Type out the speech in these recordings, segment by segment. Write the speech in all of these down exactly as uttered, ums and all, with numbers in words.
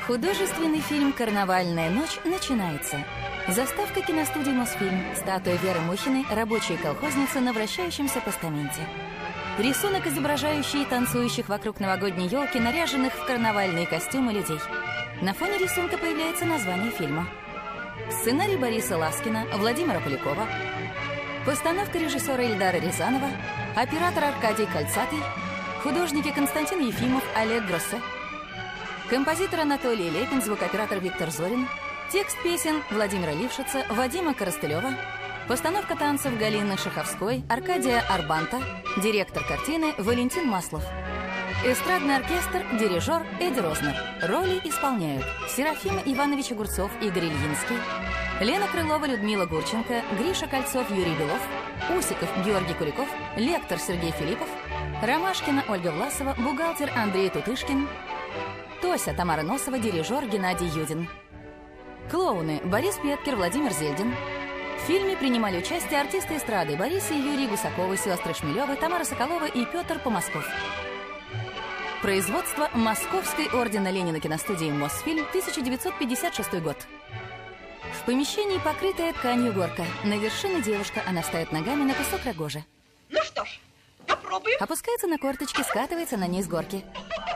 Художественный фильм «Карнавальная ночь» начинается. Заставка киностудии «Мосфильм», статуя Веры Мухиной, рабочая колхозница на вращающемся постаменте. Рисунок, изображающий танцующих вокруг новогодней елки, наряженных в карнавальные костюмы людей. На фоне рисунка появляется название фильма. Сценарий Бориса Ласкина, Владимира Полякова. Постановка режиссера Ильдара Рязанова. Оператор Аркадий Кольцатый. Художники Константин Ефимов, Олег Гроссе. Композитор Анатолий Лепин, звукооператор Виктор Зорин. Текст песен Владимира Лившица, Вадима Коростылева. Постановка танцев Галины Шаховской, Аркадия Арбанта. Директор картины Валентин Маслов. Эстрадный оркестр, дирижер Эдди Рознер. Роли исполняют Серафим Иванович Огурцов, Игорь Ильинский, Лена Крылова, Людмила Гурченко, Гриша Кольцов, Юрий Белов, Усиков, Георгий Куликов, лектор Сергей Филиппов, Ромашкина Ольга Власова, бухгалтер Андрей Тутышкин, Тося Тамара Носова, дирижер Геннадий Юдин. Клоуны Борис Петкер, Владимир Зельдин. В фильме принимали участие артисты эстрады Борис и Юрий Гусаковы, сестры Шмелевы, Тамара Соколова и Петр Помосков. Производство Московской ордена Ленина киностудии «Мосфильм», тысяча девятьсот пятьдесят шестой год. В помещении, покрытая тканью горка. На вершине девушка, она стоит ногами на кусок рогожи. Ну что ж, попробуем. Опускается на корточки, скатывается на низ горки.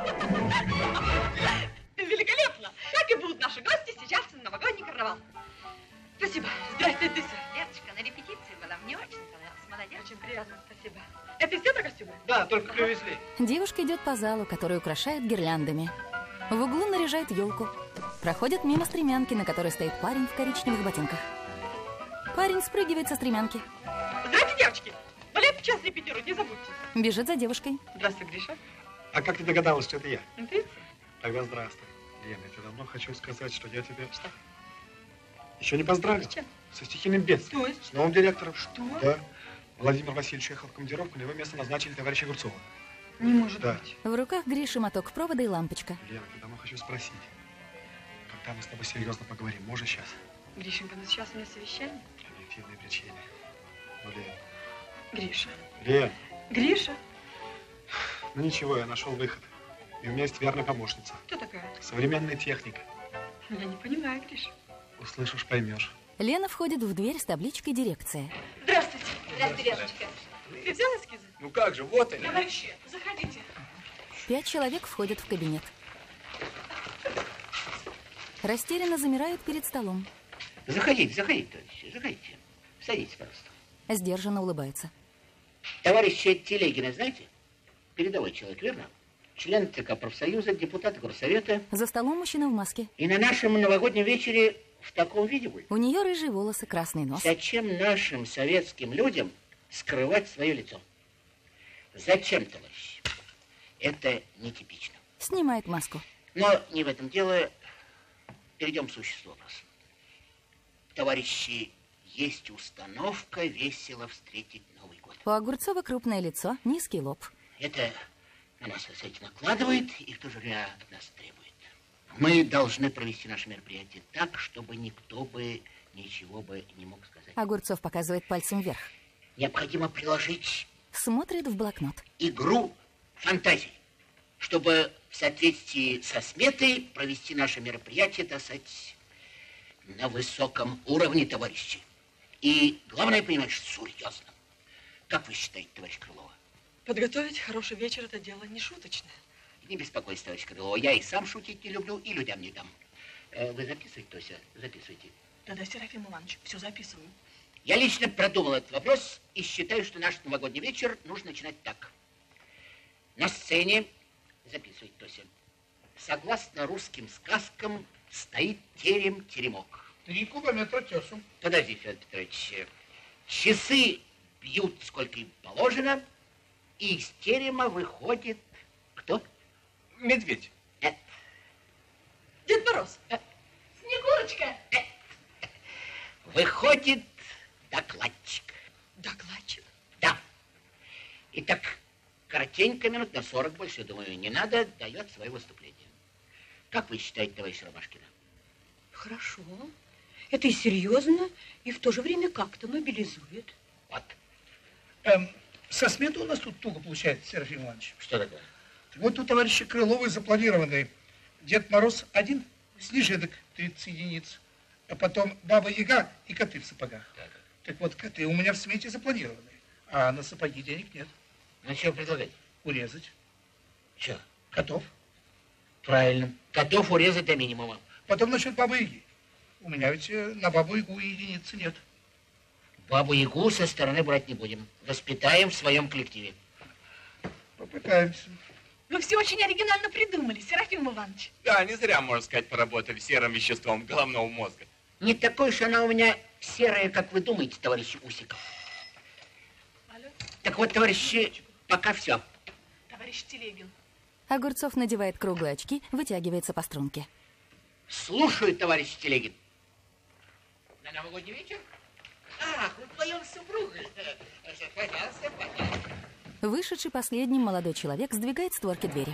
Великолепно! Так и будут наши гости сейчас на новогодний карнавал. Спасибо. Здрасте, Дуся. Леточка, на репетиции была, мне очень понравилось. Молодец. Очень приятно, спасибо. Это все на костюмы? Да, только привезли. Девушка идет по залу, который украшает гирляндами. В углу наряжает елку. Проходят мимо стремянки, на которой стоит парень в коричневых ботинках. Парень спрыгивает со стремянки. Здравствуйте, девочки. Балет час репетируют, не забудьте. Бежит за девушкой. Здравствуй, Гриша. А как ты догадалась, что это я? Интуиция. Тогда здравствуй. Лена, я тебе давно хочу сказать, что я тебя... Что? Еще не поздравил. С чем? Со стихийным бедствием. То есть? С новым директором. Что? Да. Владимир Васильевич ехал в командировку, на его место назначили товарища Огурцова. Не может да. быть. В руках Гриши моток провода и лампочка. Лена, я давно хочу спросить. Когда мы с тобой серьезно поговорим? Может, сейчас? Гришенька, ну сейчас у меня совещание. Объективные причины. Ну, Лен. Гриша. Лен. Гриша. Ну ничего, я нашел выход. И у меня есть верная помощница. Кто такая? Современная техника. Я не понимаю, Гриша. Услышишь, поймешь. Лена входит в дверь с табличкой «Дирекция». Здравствуйте. Здравствуй, Леночка. Ты взял эскизы? Ну как же, вот они. Товарищи, заходите. Пять человек входят в кабинет. Растерянно замирают перед столом. Заходите, заходите, товарищи, заходите. Садитесь, пожалуйста. Сдержанно улыбается. Товарища Телегина, знаете? Передовой человек, верно? Член ЦК профсоюза, депутат горсовета. За столом мужчина в маске. И на нашем новогоднем вечере в таком виде будет. У нее рыжие волосы, красный нос. Зачем нашим советским людям скрывать свое лицо? Зачем, товарищи? Это нетипично. Снимает маску. Но не в этом дело. Перейдем к существу вопроса. Товарищи, есть установка весело встретить Новый год. У Огурцова крупное лицо, низкий лоб. Это на нас, кстати, накладывает и в то же время от нас требует. Мы должны провести наше мероприятие так, чтобы никто бы ничего бы не мог сказать. Огурцов показывает пальцем вверх. Необходимо приложить... Смотрит в блокнот. Игру фантазии, чтобы в соответствии со сметой провести наше мероприятие, так сказать, на высоком уровне, товарищи. И главное, понимаешь, серьезно. Как вы считаете, товарищ Крылова? Подготовить хороший вечер – это дело не шуточное. Не беспокойся, товарищ Крылова, я и сам шутить не люблю, и людям не дам. Вы записываете, Тося? Записывайте. Да-да, Серафим Иванович, все записываю. Я лично продумал этот вопрос и считаю, что наш новогодний вечер нужно начинать так. На сцене, записывайте, Тося, согласно русским сказкам, стоит терем-теремок. Три кубометра тесу. Подожди, Федор Петрович. Часы бьют, сколько им положено, и из терема выходит кто? Медведь. Нет. Дед Мороз. Снегурочка. Выходит докладчик. Докладчик? Да. Итак, коротенько, минут на сорок, больше, я думаю, не надо, дает свое выступление. Как вы считаете, товарищ Ромашкина? Хорошо. Это и серьезно, и в то же время как-то мобилизует. Вот. Эм, со сметой у нас тут туго получается, Серафим Иванович. Что такое? Вот у товарища Крыловой запланированы Дед Мороз один, снежинок тридцать единиц. А потом Баба-Яга и коты в сапогах. Так. Так вот, коты у меня в смете запланированы, а на сапоги денег нет. Ну, что предлагать? Урезать. Что? Котов. Правильно. Котов урезать до минимума. Потом насчет Бабы-Яги. У меня ведь э, на Бабу-Ягу единицы нет. Бабу-Ягу со стороны брать не будем. Воспитаем в своем коллективе. Попытаемся. Вы все очень оригинально придумали, Серафим Иванович. Да, не зря, можно сказать, поработали серым веществом головного мозга. Не такой уж она у меня серая, как вы думаете, товарищ Усиков. Алло. Так вот, товарищи, пока все. Товарищ Телегин. Огурцов надевает круглые очки, вытягивается по струнке. Слушаю, товарищ Телегин. На новогодний вечер? Ах, вы вдвоем с супругой. Пожалуйста, пожалуйста. Вышедший последним молодой человек сдвигает створки двери.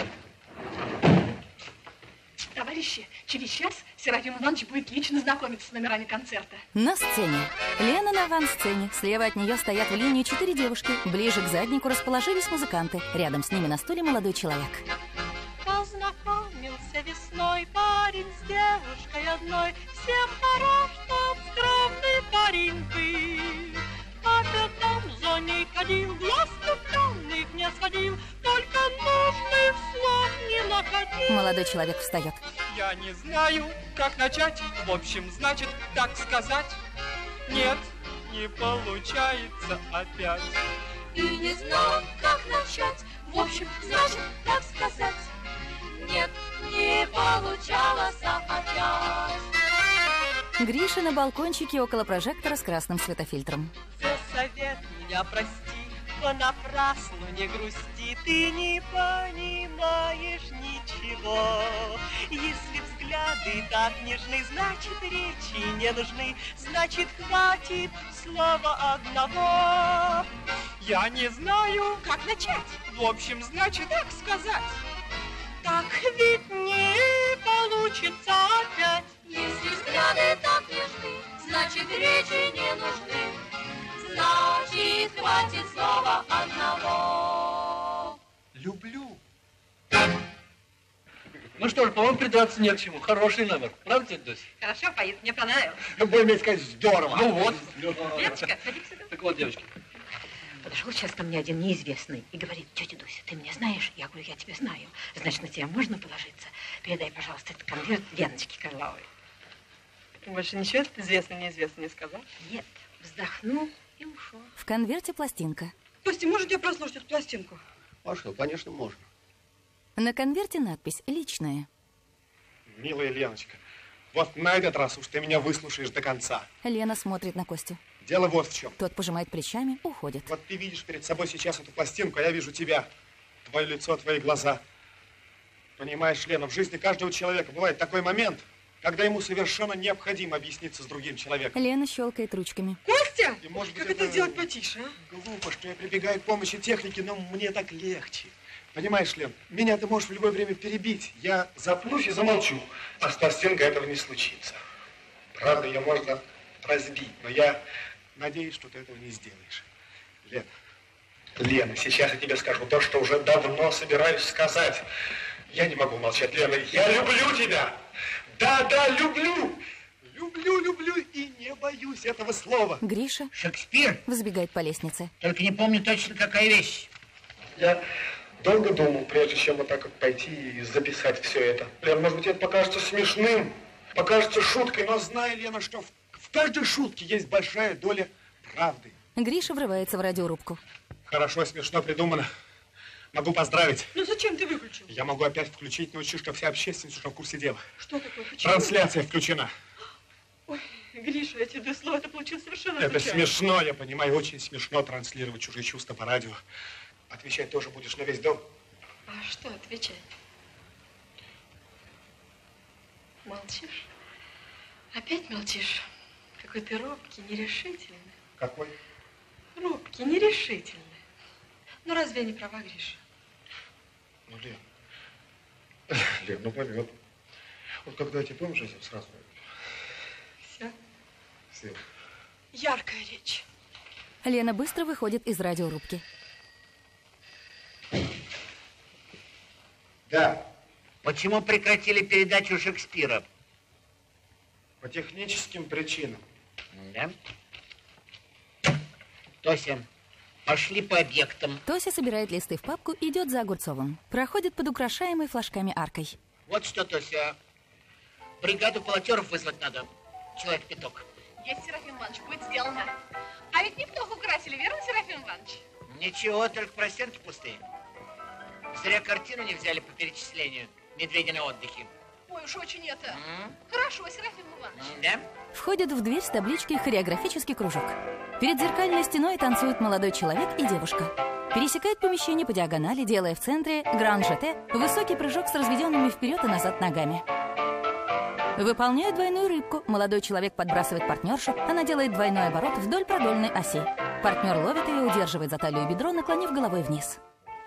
Товарищи, через час Серафим Иванович будет лично знакомиться с номерами концерта. На сцене. Лена на авансцене. Слева от нее стоят в линии четыре девушки. Ближе к заднику расположились музыканты. Рядом с ними на стуле молодой человек. Познакомился весной парень с девушкой одной. Всем хорош тот скромный парень был. А потом за ней ходил, глаз влюбленных не сводил, только нужных слов не находил. Молодой человек встает. Я не знаю, как начать. В общем, значит, так сказать. Нет, не получается опять. И не знал, как начать. В общем, значит, так сказать. Нет, не получалось опять. Гриша на балкончике около прожектора с красным светофильтром. За совет меня прости, понапрасну не грусти. Ты не понимаешь ничего. Если взгляды так нежны, значит, речи не нужны. Значит, хватит слова одного. Я не знаю, как начать. В общем, значит, так сказать. Так ведь не получится опять. Если взгляды так нежны, значит, речи не нужны. Значит, хватит слова одного. Люблю. Ну что ж, по-моему, придраться не к чему. Хороший номер. Правда, тетя Дуся? Хорошо поет, мне понравилось. Будем сказать, здорово. Ну вот. Леночка, ходи сюда. Так вот, девочки. Подошел сейчас ко мне один неизвестный и говорит: тетя Дуся, ты меня знаешь? Я говорю: я тебя знаю. Значит, на тебя можно положиться? Передай, пожалуйста, этот конверт Леночке Карловой. Больше ничего этот известный, неизвестный не сказал? Нет, вздохнул и ушел. В конверте пластинка. Костя, можете я прослушать эту пластинку? Маша, конечно, можно. На конверте надпись «Личное». Милая Леночка, вот на этот раз уж ты меня выслушаешь до конца. Лена смотрит на Костю. Дело вот в чем. Тот пожимает плечами, уходит. Вот ты видишь перед собой сейчас эту пластинку, а я вижу тебя. Твое лицо, твои глаза. Понимаешь, Лена, в жизни каждого человека бывает такой момент, когда ему совершенно необходимо объясниться с другим человеком. Лена щелкает ручками. Костя! И, может быть, как это, это сделать потише, а? Глупо, что я прибегаю к помощи техники, но мне так легче. Понимаешь, Лен, меня ты можешь в любое время перебить. Я запнусь и замолчу. А с пластинкой этого не случится. Правда, ее можно разбить, но я надеюсь, что ты этого не сделаешь. Лена, Лена, сейчас я тебе скажу то, что уже давно собираюсь сказать. Я не могу молчать, Лена. Я люблю тебя. Да, да, люблю. Люблю, люблю и не боюсь этого слова. Гриша Шекспир? взбегает по лестнице. Только не помню точно, какая вещь. Я долго думал, прежде чем вот так вот пойти и записать все это. Лен, может быть, это покажется смешным, покажется шуткой, но знай, Лена, что в, в каждой шутке есть большая доля правды. Гриша врывается в радиорубку. Хорошо, смешно придумано. Могу поздравить. Ну зачем ты выключил? Я могу опять включить, научу, что вся общественность уже в курсе дела. Что такое? Почему? Трансляция включена. Ой, Гриша, я тебе даю слово, это получилось совершенно Это случайно. смешно, я понимаю, очень смешно транслировать чужие чувства по радио. Отвечать тоже будешь на весь дом. А что отвечать? Молчишь? Опять молчишь? Какой ты робкий, нерешительный. Какой? Робкий, нерешительный. Ну разве я не права, Гриша? Ну, Лен, Лен, ну пойми, вот, вот когда я тебе помнишь, я тебе сразу... Все. Все. Яркая речь. Лена быстро выходит из радиорубки. Да, Почему прекратили передачу Шекспира? По техническим причинам. Да. Тося, пошли по объектам. Тося собирает листы в папку и идет за Огурцовым. Проходит под украшаемой флажками аркой. Вот что, Тося, бригаду полотеров вызвать надо. Человек пяток. Есть, Серафим Иванович, будет сделано. А ведь неплохо украсили, верно, Серафим Иванович? Ничего, только простенки пустые. Зря картину не взяли по перечислению. Медведи на отдыхе. Ой, уж очень это. Mm. Хорошо, Серафим Иванович. Mm, да? Входят в дверь с табличкой «Хореографический кружок». Перед зеркальной стеной танцует молодой человек и девушка. Пересекает помещение по диагонали, делая в центре гран-жете, высокий прыжок с разведенными вперед и назад ногами. Выполняет двойную рыбку. Молодой человек подбрасывает партнершу, она делает двойной оборот вдоль продольной оси. Партнер ловит ее, удерживает за талию бедро, наклонив головой вниз.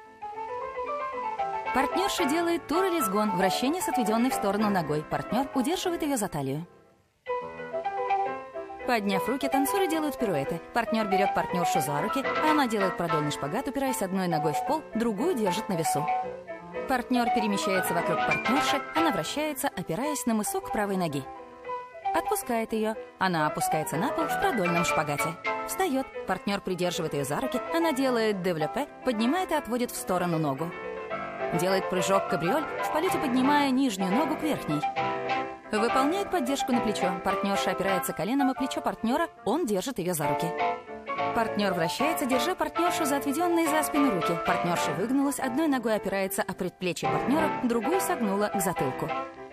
Партнерша делает тур или сгон, вращение с отведенной в сторону ногой. Партнер удерживает ее за талию. Подняв руки, танцоры делают пируэты. Партнер берет партнершу за руки, а она делает продольный шпагат, упираясь одной ногой в пол, другую держит на весу. Партнер перемещается вокруг партнерши, она вращается, опираясь на мысок правой ноги. Отпускает ее, она опускается на пол в продольном шпагате. Встает, партнер придерживает ее за руки, она делает девлопе, поднимает и отводит в сторону ногу. Делает прыжок кабриоль, в полете поднимая нижнюю ногу к верхней. Выполняет поддержку на плечо. Партнерша опирается коленом о плечо партнера, он держит ее за руки. Партнер вращается, держа партнершу за отведенные за спину руки. Партнерша выгнулась, одной ногой опирается о предплечье партнера, другую согнула к затылку.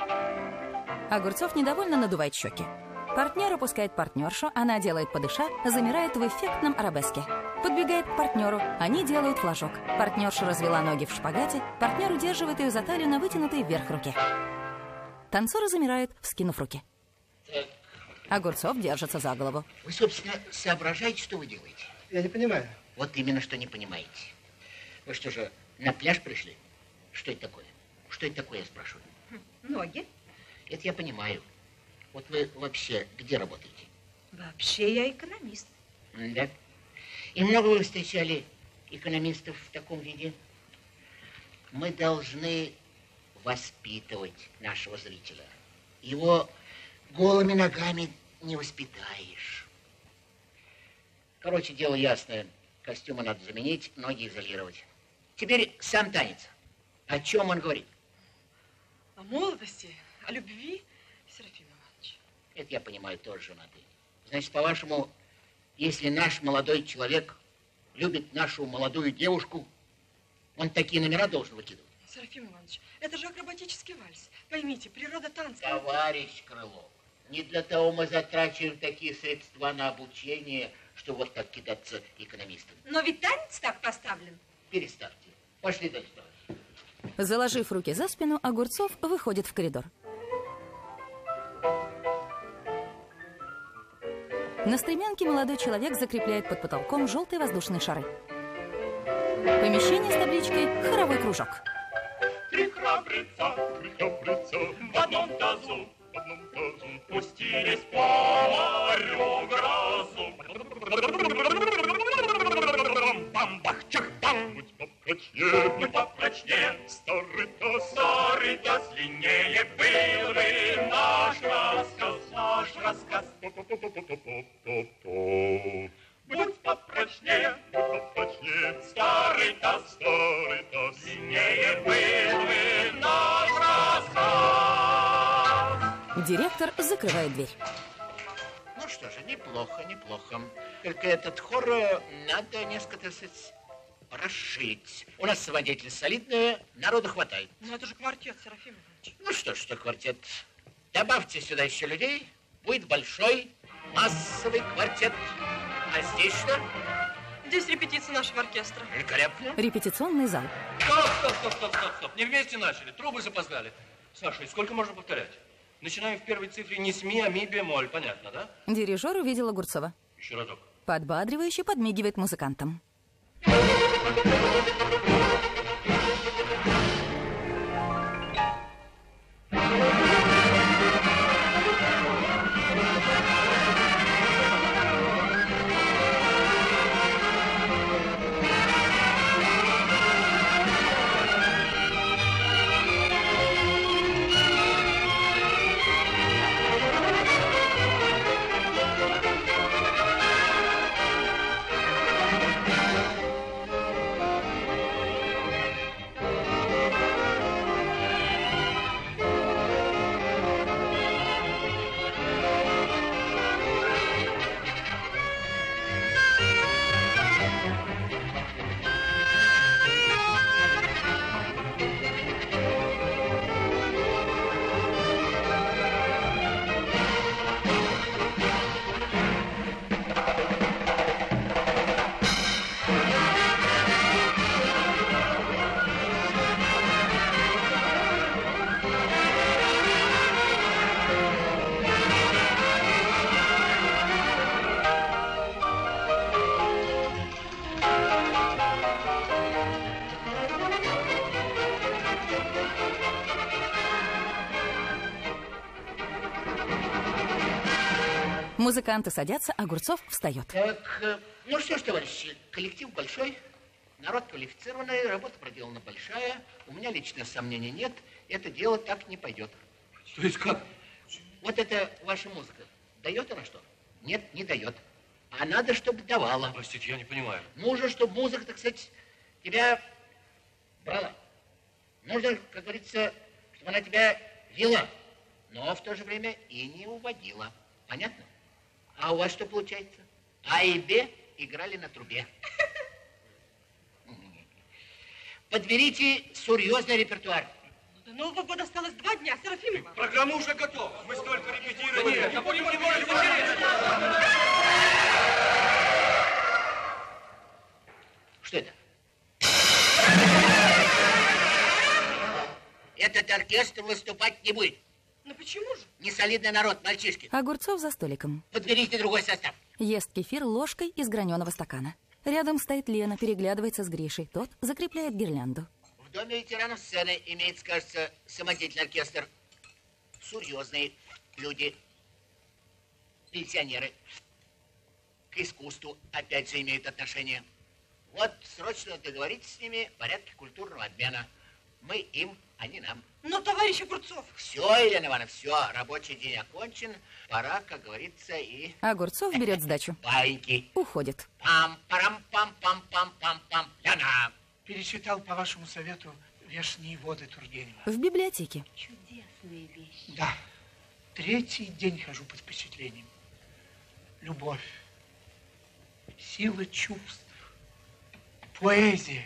Огурцов недовольно надувает щеки. Партнер опускает партнершу, она делает подыша, замирает в эффектном арабеске. Подбегает к партнеру, они делают флажок. Партнерша развела ноги в шпагате, партнер удерживает ее за талию на вытянутой вверх руке. Танцоры замирают, вскинув руки. Так. Огурцов держится за голову. Вы, собственно, соображаете, что вы делаете? Я не понимаю. Вот именно, что не понимаете. Вы что же, на пляж пришли? Что это такое? Что это такое, я спрашиваю? Ноги. Это я понимаю. Вот вы вообще где работаете? Вообще я экономист. Да? И много вы встречали экономистов в таком виде? Мы должны воспитывать нашего зрителя. Его голыми ногами не воспитаешь. Короче, дело ясное. Костюмы надо заменить, ноги изолировать. Теперь сам танец. О чем он говорит? О молодости, о любви, Серафим Иванович. Это я понимаю, тоже женатый. Значит, по-вашему, если наш молодой человек любит нашу молодую девушку, он такие номера должен выкидывать? Серафим Иванович, это же акробатический вальс. Поймите, природа танца... Товарищ Крылов, не для того мы затрачиваем такие средства на обучение, что вот так кидаться экономистам. Но ведь танец так поставлен. Переставьте. Пошли дальше, товарищ. Заложив руки за спину, Огурцов выходит в коридор. На стремянке молодой человек закрепляет под потолком желтые воздушные шары. Помещение с табличкой «Хоровой кружок». Три храбреца, три храбреца в одном тазу, в одном тазу пустились по морю грозу. Бам-бах-чах-бам! Будь попрочнее, будь попрочнее, старый таз, старый таз, длиннее был бы наш рассказ, наш рассказ. Будь попрочнее, будь попрочнее, старый таз, старый таз, длиннее был бы наш рассказ. Директор закрывает дверь. Ну что же, неплохо, неплохо. Только этот хор э, надо несколько, так сказать, расширить. У нас свидетель солидный, народу хватает. Ну это же квартет, Серафим Иванович. Ну что ж, что квартет. Добавьте сюда еще людей, будет большой массовый квартет. А здесь что? Здесь репетиция нашего оркестра. Великолепно. Репетиционный зал. Стоп, стоп, стоп, стоп, стоп, стоп. Не вместе начали. Трубы запоздали. Саша, сколько можно повторять? Начинаем в первой цифре не с ми, а ми бемоль. Понятно, да? Дирижер увидел Огурцова. Еще разок. Подбадривающе подмигивает музыкантам. Музыканты садятся, Огурцов встает. Так, ну что ж, товарищи, коллектив большой, народ квалифицированный, работа проделана большая. У меня лично сомнений нет, это дело так не пойдет. То есть как? Вот это ваша музыка. Дает она что? Нет, не дает. А надо, чтобы давала. Простите, я не понимаю. Нужно, чтобы музыка, так сказать, тебя брала. Нужно, как говорится, чтобы она тебя вела, но в то же время и не уводила. Понятно? А у вас что получается? А и Б играли на трубе. Подберите серьезный репертуар. До Нового года осталось два дня, Серафимова. Программа уже готова. Мы столько репетировали. Нет, я не можете. Что это? Этот оркестр выступать не будет. Ну почему же? Несолидный народ, мальчишки. Огурцов за столиком. Подберите другой состав. Ест кефир ложкой из граненого стакана. Рядом стоит Лена, переглядывается с Гришей. Тот закрепляет гирлянду. В доме ветеранов сцены имеется, кажется, самодеятельный оркестр. Серьезные люди, пенсионеры. К искусству опять же имеют отношение. Вот срочно договоритесь с ними в порядке культурного обмена. Мы им, они нам. Но, товарищ Огурцов... Все, Елена Ивановна, все, рабочий день окончен. Пора, как говорится, и... Огурцов берет сдачу. Баиньки. Уходит. Пам-парам-пам-пам-пам-пам. Лена! Перечитал по вашему совету «Вешние воды» Тургенева. В библиотеке. Чудесные вещи. Да. Третий день хожу под впечатлением. Любовь, сила чувств, поэзия.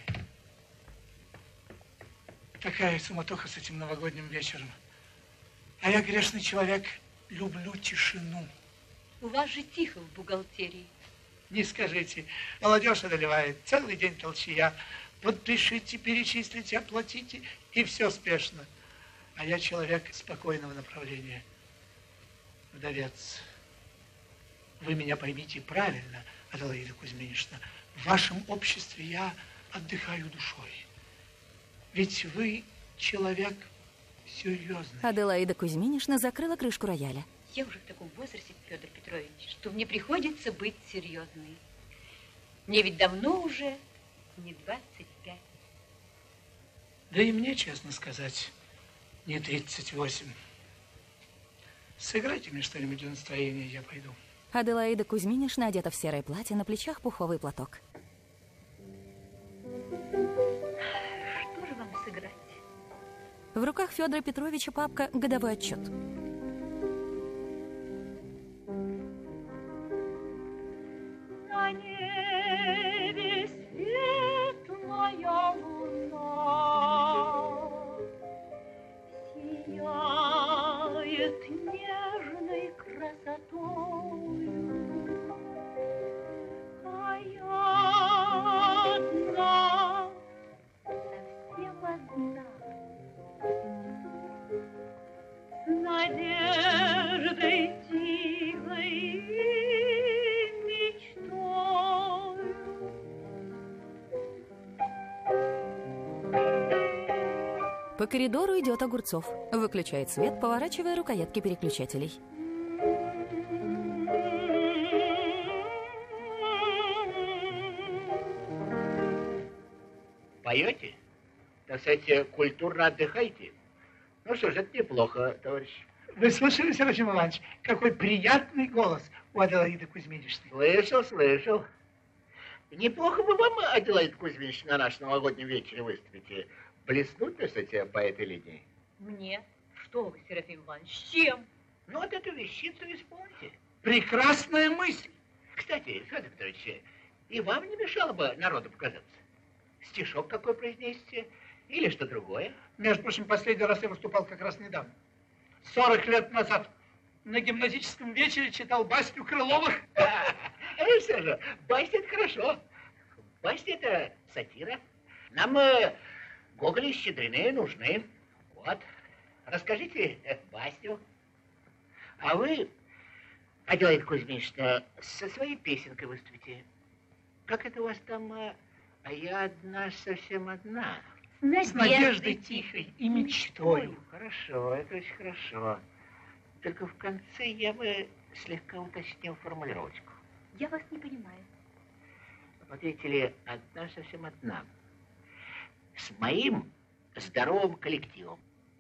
Такая суматоха с этим новогодним вечером. А я, грешный человек, люблю тишину. У вас же тихо в бухгалтерии. Не скажите. Молодежь одолевает. Целый день толчья. Подпишите, перечислите, оплатите, и все спешно. А я человек спокойного направления. Вдовец. Вы меня поймите правильно, Аделаида Кузьминична. В вашем обществе я отдыхаю душой. Ведь вы человек серьезный. Аделаида Кузьминична закрыла крышку рояля. Я уже в таком возрасте, Федор Петрович, что мне приходится быть серьезной. Мне ведь давно уже не двадцать пять. Да и мне, честно сказать, не тридцать восемь. Сыграйте мне что-нибудь для настроения, я пойду. Аделаида Кузьминична одета в серое платье, на плечах пуховый платок. Что же вам сыграть? В руках Федора Петровича папка «Годовой отчет». На небе светлая луна сияет нежной красотою, а я одна, совсем одна, с надеждой тихой и мечтой. По коридору идет Огурцов. Выключает свет, поворачивая рукоятки переключателей. Поете? Так сказать, культурно отдыхаете? Ну что ж, это неплохо, товарищ. Вы слышали, Серафим Иванович, какой приятный голос у Аделаиды Кузьминичны? Слышал, слышал. Неплохо бы вам, Аделаида Кузьминична, на нашем новогоднем вечере выступите. Блеснуть, так сказать, по этой линии. Мне? Что вы, Серафим Иванович, с чем? Ну, вот эту вещицу исполните. Прекрасная мысль. Кстати, Федор Петрович, и вам не мешало бы народу показаться? Стишок какой произнесите? Или что другое? Между прочим, последний раз я выступал как раз недавно. Сорок лет назад на гимназическом вечере читал басню Крыловых. Ну что же, басня это хорошо. Басня это сатира. Нам э, Гоголь и Щедрины нужны. Вот. Расскажите э, басню. А вы, Аделаида Кузьминична, со своей песенкой выступите. Как это у вас там? Э, а я одна, совсем одна. С надеждой тихой и мечтою. Хорошо, это очень хорошо. Только в конце я бы слегка уточнил формулировочку. Я вас не понимаю. Вот видите ли, одна совсем одна. С моим здоровым коллективом.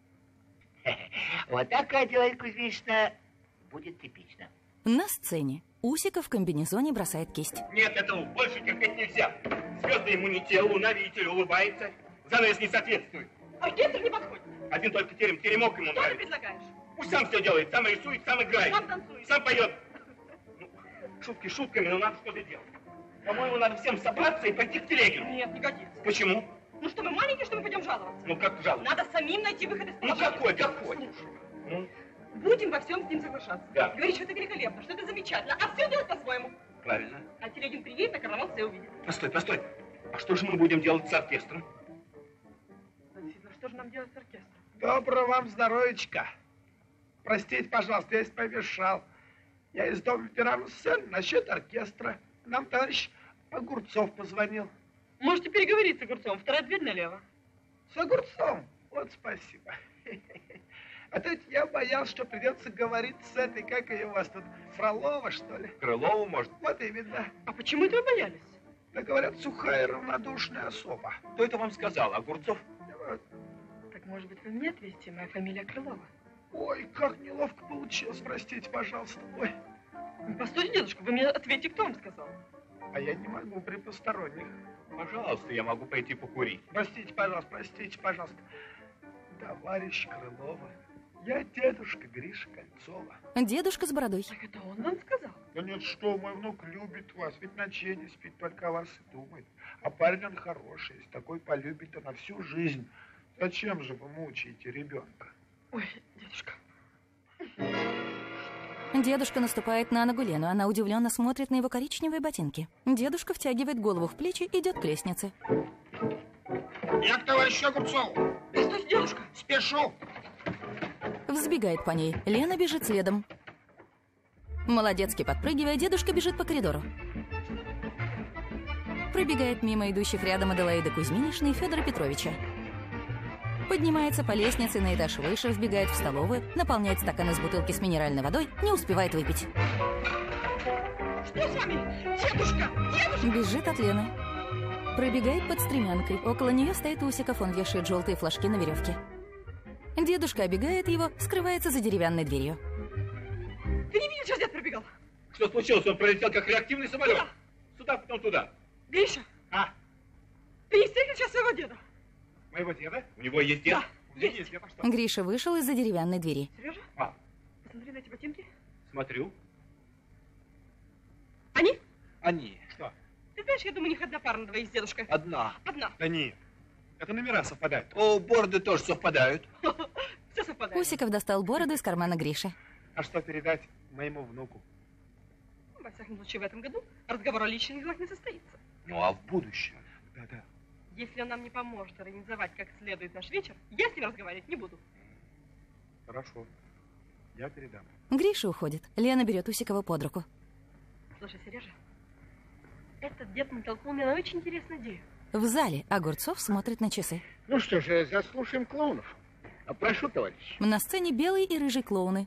Вот так, Адилаида Кузьмична, будет типично. На сцене Усиков в комбинезоне бросает кисть. Нет, этого больше терпеть нельзя. Звезды ему не те, луна, видите ли, улыбается. Занавес не соответствует. Оркестр не подходит. Один только терем, теремок ему Что нравится. ты предлагаешь? Пусть сам все делает, сам рисует, сам играет. Сам танцует. Сам поет. Ну, шутки шутками, но надо что-то делать. По-моему, надо всем собраться и пойти к Телегину. Нет, не годится. Почему? Ну что, мы маленькие, что мы пойдем жаловаться? Ну как жаловаться? Надо самим найти выход из Ну положения. какой, какой? Слушай, Ну, будем во всем с ним соглашаться. Да. Говорить, что это великолепно, что это замечательно, а все делать по-своему. правильно. А Телегин приедет, на карнавал все увидит. Постой, постой. А что же мы будем делать с оркестром? Ну, действительно, что же нам делать с оркестром? Доброго вам здоровечка. Простите, пожалуйста, я помешал. Я из дома ветеранов сцены насчет оркестра. Нам товарищ Огурцов позвонил. Можете переговорить с Огурцом, вторая дверь налево. С Огурцом? Вот спасибо. А то ведь я боялся, что придется говорить с этой, как ее у вас тут, Фролова, что ли? Крылову, может? Вот именно. А почему это вы боялись? Да говорят, сухая равнодушная особа. Кто это вам сказал, Огурцов? Вот. Так, может быть, вы мне ответите, моя фамилия Крылова? Ой, как неловко получилось, простите, пожалуйста. Ой. Ну, постойте, дедушка, вы мне ответьте, кто вам сказал? А я не могу при посторонних. Пожалуйста, я могу пойти покурить. Простите, пожалуйста, простите, пожалуйста. Товарищ Крылова, я дедушка Гриша Кольцова. Дедушка с бородой. Так это он вам сказал? Да нет, что, мой внук любит вас, ведь ночей не спит, только о вас и думает. А парень он хороший, если такой полюбит, то на всю жизнь. Зачем же вы мучаете ребенка? Ой, дедушка. Дедушка наступает на ногу Лену. Она удивленно смотрит на его коричневые ботинки. Дедушка втягивает голову в плечи и идет к лестнице. Я к товарищу Огурцову. Стойте, дедушка. Спешу. Взбегает по ней. Лена бежит следом. Молодецкий подпрыгивая, дедушка бежит по коридору. Пробегает мимо идущих рядом Аделаиды Кузьминишны и Федора Петровича. Поднимается по лестнице на этаж выше, вбегает в столовую, наполняет стакан из бутылки с минеральной водой, не успевает выпить. Что с вами? Дедушка! Дедушка! Бежит от Лены. Пробегает под стремянкой. Около нее стоит Усиков, он вешает желтые флажки на веревке. Дедушка оббегает его, скрывается за деревянной дверью. Ты не видел, что дед пробегал? Что случилось? Он пролетел как реактивный самолет. Куда? Сюда, потом туда. Гриша, А? ты не встретил сейчас своего деда? Моего деда? У него есть дед? Да, У меня есть. есть дед, а что? Гриша вышел из-за деревянной двери. Сережа, А, посмотри на эти ботинки. смотрю. Они? Они. Что? Ты знаешь, я думаю, у них одна пара на двоих с дедушкой. Одна. Одна. Да нет, это номера совпадают. О, бороды тоже совпадают. Все совпадает. Усиков достал бороду из кармана Гриши. А что передать моему внуку? Во всяком случае, в этом году разговор о личных делах не состоится. Ну, а в будущем? Да-да. Если он нам не поможет организовать как следует наш вечер, я с ним разговаривать не буду. Хорошо. Я передам. Гриша уходит. Лена берет Усикова под руку. Слушай, Сережа, этот дед натолкнул меня на очень интересную идею. В зале Огурцов смотрит на часы. Ну что же, заслушаем клоунов. А прошу, товарищ. На сцене белый и рыжий клоуны.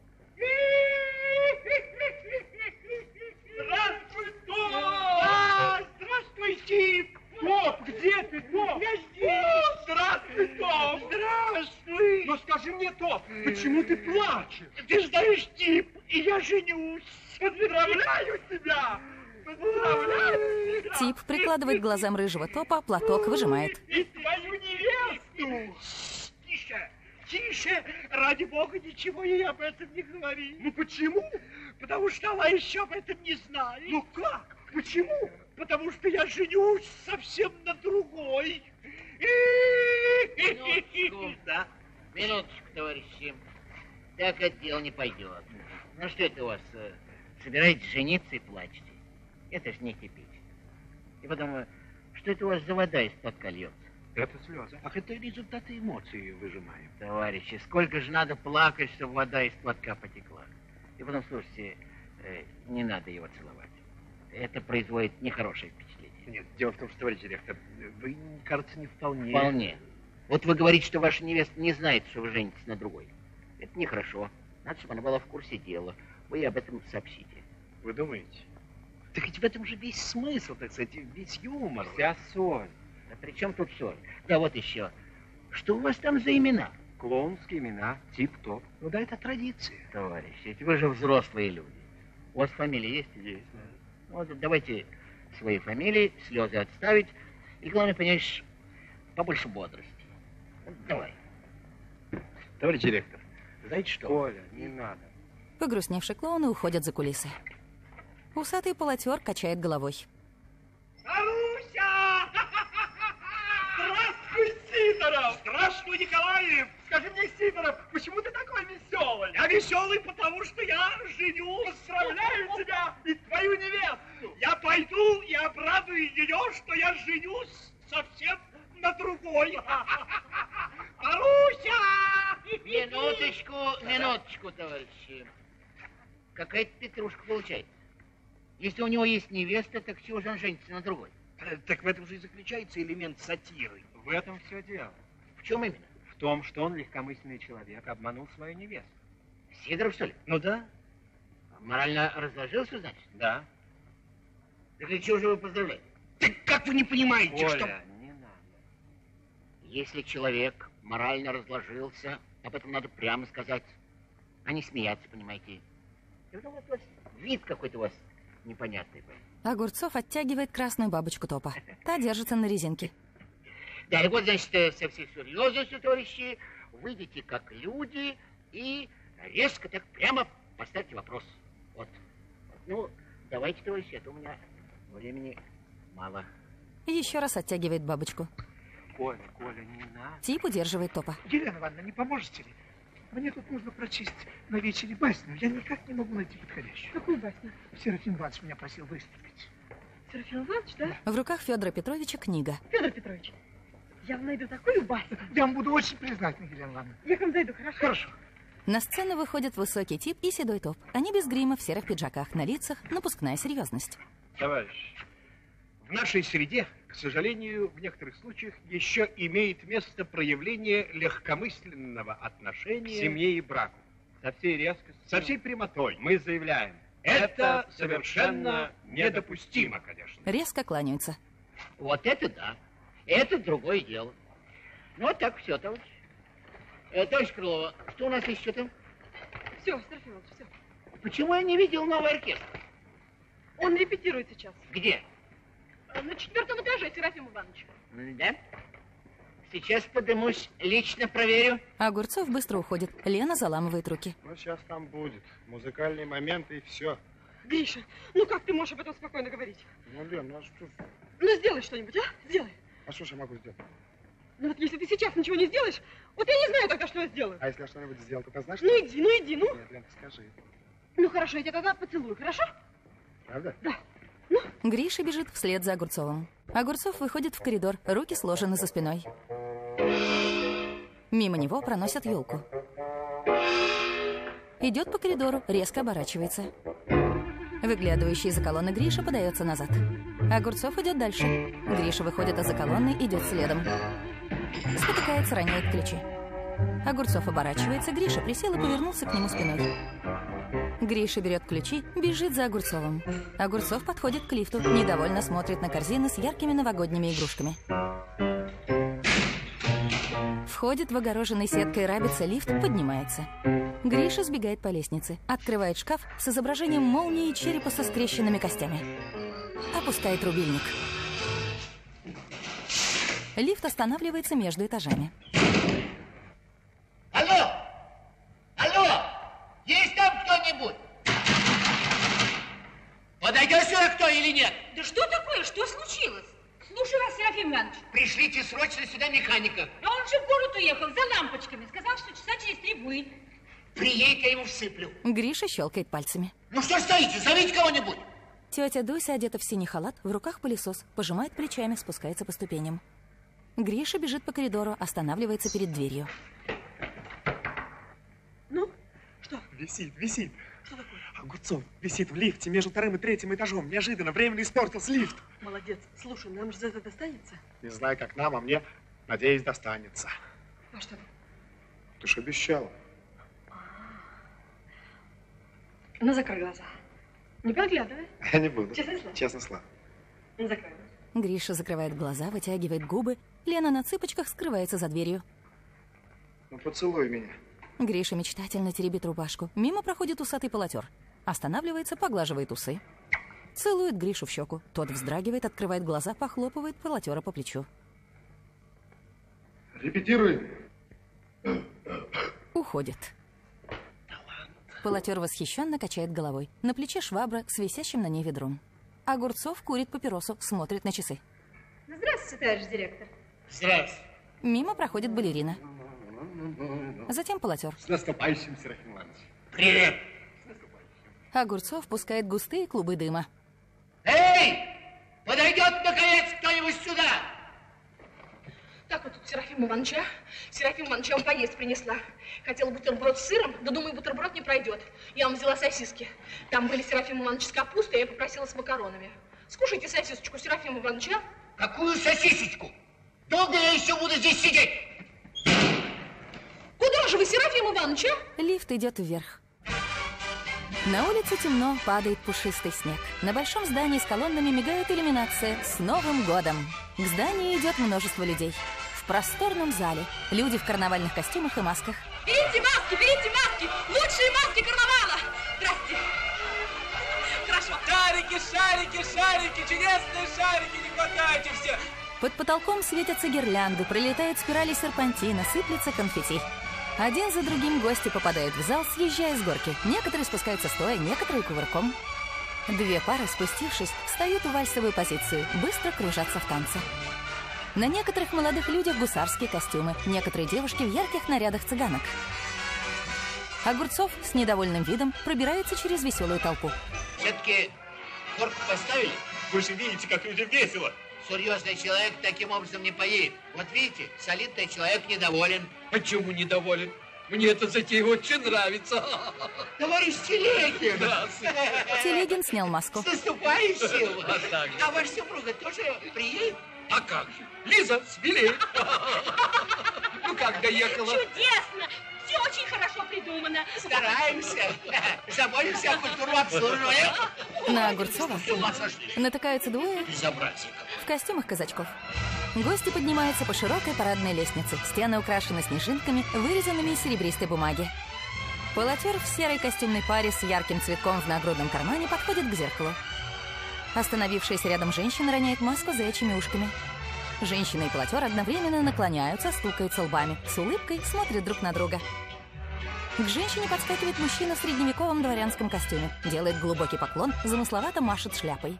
Здравствуй, Топ! А, здравствуй, Тип! Топ, где ты, Топ? Я здесь! Здравствуй, Топ! Здравствуй! Но скажи мне, Топ, почему ты плачешь? Ты знаешь, Тип, и я женюсь! Поздравляю тебя! Поздравляю тебя! Тип прикладывает к глазам рыжего Топа, платок выжимает. И твою невесту! Тише! Тише! Ради бога, ничего ей об этом не говори. Ну почему? Потому что она еще об этом не знает. Ну как? Почему? Потому что я женюсь совсем на другой. Минуточку, да? Минуточку, товарищи. Так это дело не пойдет. Ну что это у вас? э, Собираетесь жениться и плачете? Это ж не кипить. И потом, э, что это у вас за вода из платка льется? Это слезы. Ах, это результаты эмоций выжимаем. Товарищи, сколько же надо плакать, чтобы вода из платка потекла. И потом, слушайте, э, не надо его целовать. Это производит нехорошее впечатление. Нет, дело в том, что, товарищ директор, вы, кажется, не вполне... Вполне. Вот вы говорите, что ваша невеста не знает, что вы женитесь на другой. Это нехорошо. Надо, чтобы она была в курсе дела. вы об этом сообщите. Вы думаете? Так ведь в этом же весь смысл, так сказать, весь юмор. Вся соль. А при чем тут соль? Да вот еще. Что у вас там за имена? Клоунские имена, тип-топ. Ну да, это традиция. Товарищи, ведь вы же взрослые люди. У вас фамилия есть? Есть, да. Вот давайте свои фамилии, слезы отставить. И главное, понимаешь, побольше бодрости. Давай. Товарищ директор, знаете что? Коля, не надо. Погрустневшие клоуны уходят за кулисы. Усатый полотер качает головой. Маруся! Здравствуй, Сидоров! Здравствуй, Николаев! Скажи мне, Сидоров, почему ты такой веселый? Я веселый, потому что я женю. Поздравляю тебя и твою невесту. Я пойду и обрадую ее, что я женюсь совсем на другой. Маруся! Минуточку, минуточку, товарищи. Какая-то петрушка получается. Если у него есть невеста, так чего же он женится на другой? Так в этом же и заключается элемент сатиры. В этом все дело. В чем именно? В том, что он легкомысленный человек, обманул свою невесту. Сидоров, что ли? Ну да. Морально разложился, значит? Да. Так для чего же вы поздравляете? Так как вы не понимаете, Коля, что... не надо. Если человек морально разложился, об этом надо прямо сказать, а не смеяться, понимаете. Это вот у вас вид какой-то у вас непонятный. Огурцов оттягивает красную бабочку Топа. Та держится на резинке. Да, и вот, значит, со всей серьезностью, товарищи, выйдите как люди и резко так прямо поставьте вопрос. Вот. Ну, давайте, товарищи, а то у меня времени мало. Еще раз оттягивает бабочку. Коля, Коля, не надо. Тип удерживает Топа. Елена Ивановна, не поможете ли? Мне тут нужно прочесть на вечере басню. Я никак не могу найти подходящую. Какую басню? Серафим Иванович меня просил выступить. Серафим Иванович, да? В руках Федора Петровича книга. Федор Петрович, я вам найду такую басню. Я вам буду очень признательна, Елена Ивановна. Я к вам зайду, хорошо? Хорошо. На сцену выходят высокий тип и седой Топ. Они без грима, в серых пиджаках. На лицах напускная серьезность. Товарищ, в нашей среде, к сожалению, в некоторых случаях еще имеет место проявление легкомысленного отношения к семье и браку. Со всей резкостью, со всей прямотой мы заявляем, это совершенно недопустимо, конечно. Резко кланяются. Вот это да. Это другое дело. Ну, вот так все, товарищ. Э, товарищ Крылова, что у нас еще там? Все, Серафим Иванович, все. Почему я не видел новый оркестр? Он репетирует сейчас. Где? На четвертом этаже, Серафим Иванович. Да? Сейчас подымусь, лично проверю. Огурцов быстро уходит. Лена заламывает руки. Ну, сейчас там будет. Музыкальные моменты и все. Гриша, ну как ты можешь об этом спокойно говорить? Ну, Лен, ну а что? Ну сделай что-нибудь, а? Сделай. А что же я могу сделать? Ну вот если ты сейчас ничего не сделаешь, вот я не знаю тогда, что я сделаю. А если я что-нибудь сделал, то ты знаешь? Ну иди, ну иди, ну. Нет, Лен, скажи. Ну хорошо, я тебя тогда поцелую, хорошо? Правда? Да. Гриша бежит вслед за Огурцовым. Огурцов выходит в коридор, руки сложены за спиной. Мимо него проносят елку. Идет по коридору, резко оборачивается. Выглядывающий из-за колонны Гриша подается назад. Огурцов идет дальше. Гриша выходит из-за колонны, идет следом. Спотыкается, роняет ключи. Огурцов оборачивается, Гриша присел и повернулся к нему спиной. Гриша берет ключи, бежит за Огурцовым. Огурцов подходит к лифту, недовольно смотрит на корзины с яркими новогодними игрушками. Входит в огороженный сеткой рабица лифт, поднимается. Гриша сбегает по лестнице, открывает шкаф с изображением молнии и черепа со скрещенными костями. Опускает рубильник. Лифт останавливается между этажами. Алло! Алло! Есть там кто-нибудь? Подойдет сюда кто или нет? Да что такое? Что случилось? Слушай вас, Серафим Иванович. Пришлите срочно сюда механика. А он же в город уехал за лампочками. Сказал, что часа через три будет. Приедет, я ему всыплю. Гриша щелкает пальцами. Ну что стоите? Зовите кого-нибудь. Тетя Дуся одета в синий халат, в руках пылесос, пожимает плечами, спускается по ступеням. Гриша бежит по коридору, останавливается перед дверью. Ну, что? Висит, висит. Что такое? Огурцов висит в лифте между вторым и третьим этажом. Неожиданно, временно испортился лифт. Молодец. Слушай, нам же за это достанется? Не знаю, как нам, а мне, надеюсь, достанется. А что? Ты ж обещала. Ну, закрой глаза. Не подглядывай. Я не буду. Честное слово? Честное слово. Ну, закрой глаза. Гриша закрывает глаза, вытягивает губы. Лена на цыпочках скрывается за дверью. Ну, поцелуй меня. Гриша мечтательно теребит рубашку. Мимо проходит усатый полотер. Останавливается, поглаживает усы. Целует Гришу в щеку. Тот вздрагивает, открывает глаза, похлопывает полотера по плечу. Репетируем. Уходит. Полотер восхищенно качает головой. На плече швабра с висящим на ней ведром. Огурцов курит папиросу, смотрит на часы. Здравствуйте, товарищ директор. Здравствуйте. Мимо проходит балерина. Затем полотер. С наступающим, Серафим Иванович. Привет. Огурцов пускает густые клубы дыма. Эй! Подойдет, наконец, кто-нибудь сюда! Так вот тут Серафима Ивановича. Серафима Ивановича вам поесть принесла. Хотела бутерброд с сыром, да думаю, бутерброд не пройдет. Я вам взяла сосиски. Там были Серафим Иванович с капустой, я попросила с макаронами. Скушайте сосисочку Серафима Ивановича. Какую сосисочку? Долго я еще буду здесь сидеть? Куда же вы, Серафим Иванович, а? Лифт идет вверх. На улице темно, падает пушистый снег. На большом здании с колоннами мигает иллюминация. С Новым годом! К зданию идет множество людей. В просторном зале люди в карнавальных костюмах и масках. Берите маски, берите маски! Лучшие маски карнавала! Здрасте! Хорошо. Шарики, шарики, шарики, чудесные шарики, не хватайте все! Под потолком светятся гирлянды, пролетают спирали серпантина, сыплется конфетти. Один за другим гости попадают в зал, съезжая с горки. Некоторые спускаются стоя, некоторые кувырком. Две пары, спустившись, встают в вальсовую позицию, быстро кружатся в танце. На некоторых молодых людях гусарские костюмы, некоторые девушки в ярких нарядах цыганок. Огурцов с недовольным видом пробирается через веселую толпу. Все-таки горку поставили? Вы же видите, как людям весело. Серьезный человек таким образом не поедет. Вот видите, солидный человек недоволен. Почему недоволен? Мне эта затея очень нравится. Товарищ Телегин! Телегин снял маску. С наступающим! А, так. А ваша супруга тоже приедет? А как же? Лиза, смелее. Ну как, доехала? Чудесно! Все очень хорошо придумано. Стараемся. Заботимся о культурном обслуживании. На Огурцова С ума сошли. натыкаются двое Безобразие. в костюмах казачков. Гости поднимаются по широкой парадной лестнице. Стены украшены снежинками, вырезанными из серебристой бумаги. Полотер в серой костюмной паре с ярким цветком в нагрудном кармане подходит к зеркалу. Остановившаяся рядом женщина роняет маску с заячьими ушками. Женщина и полотер одновременно наклоняются, стукаются лбами. С улыбкой смотрят друг на друга. К женщине подскакивает мужчина в средневековом дворянском костюме. Делает глубокий поклон, замысловато машет шляпой.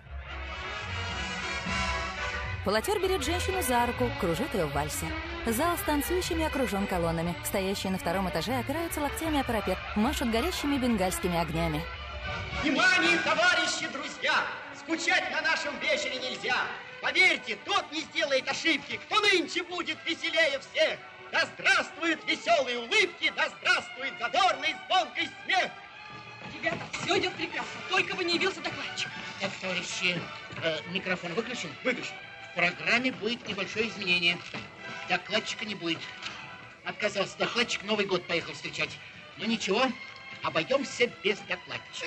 Полотер берет женщину за руку, кружит ее в вальсе. Зал с танцующими окружен колоннами. Стоящие на втором этаже опираются локтями о парапет, машут горящими бенгальскими огнями. Внимание, товарищи, друзья! Скучать на нашем вечере нельзя! Поверьте, тот не сделает ошибки, кто нынче будет веселее всех! Да здравствуют веселые улыбки, да здравствует задорный звонкий смех! Ребята, все идет прекрасно, только бы не явился докладчик. Так, товарищи, э, микрофон выключен? Выключен. В программе будет небольшое изменение. Докладчика не будет. Отказался докладчик, Новый год поехал встречать. Но ничего, обойдемся без докладчика.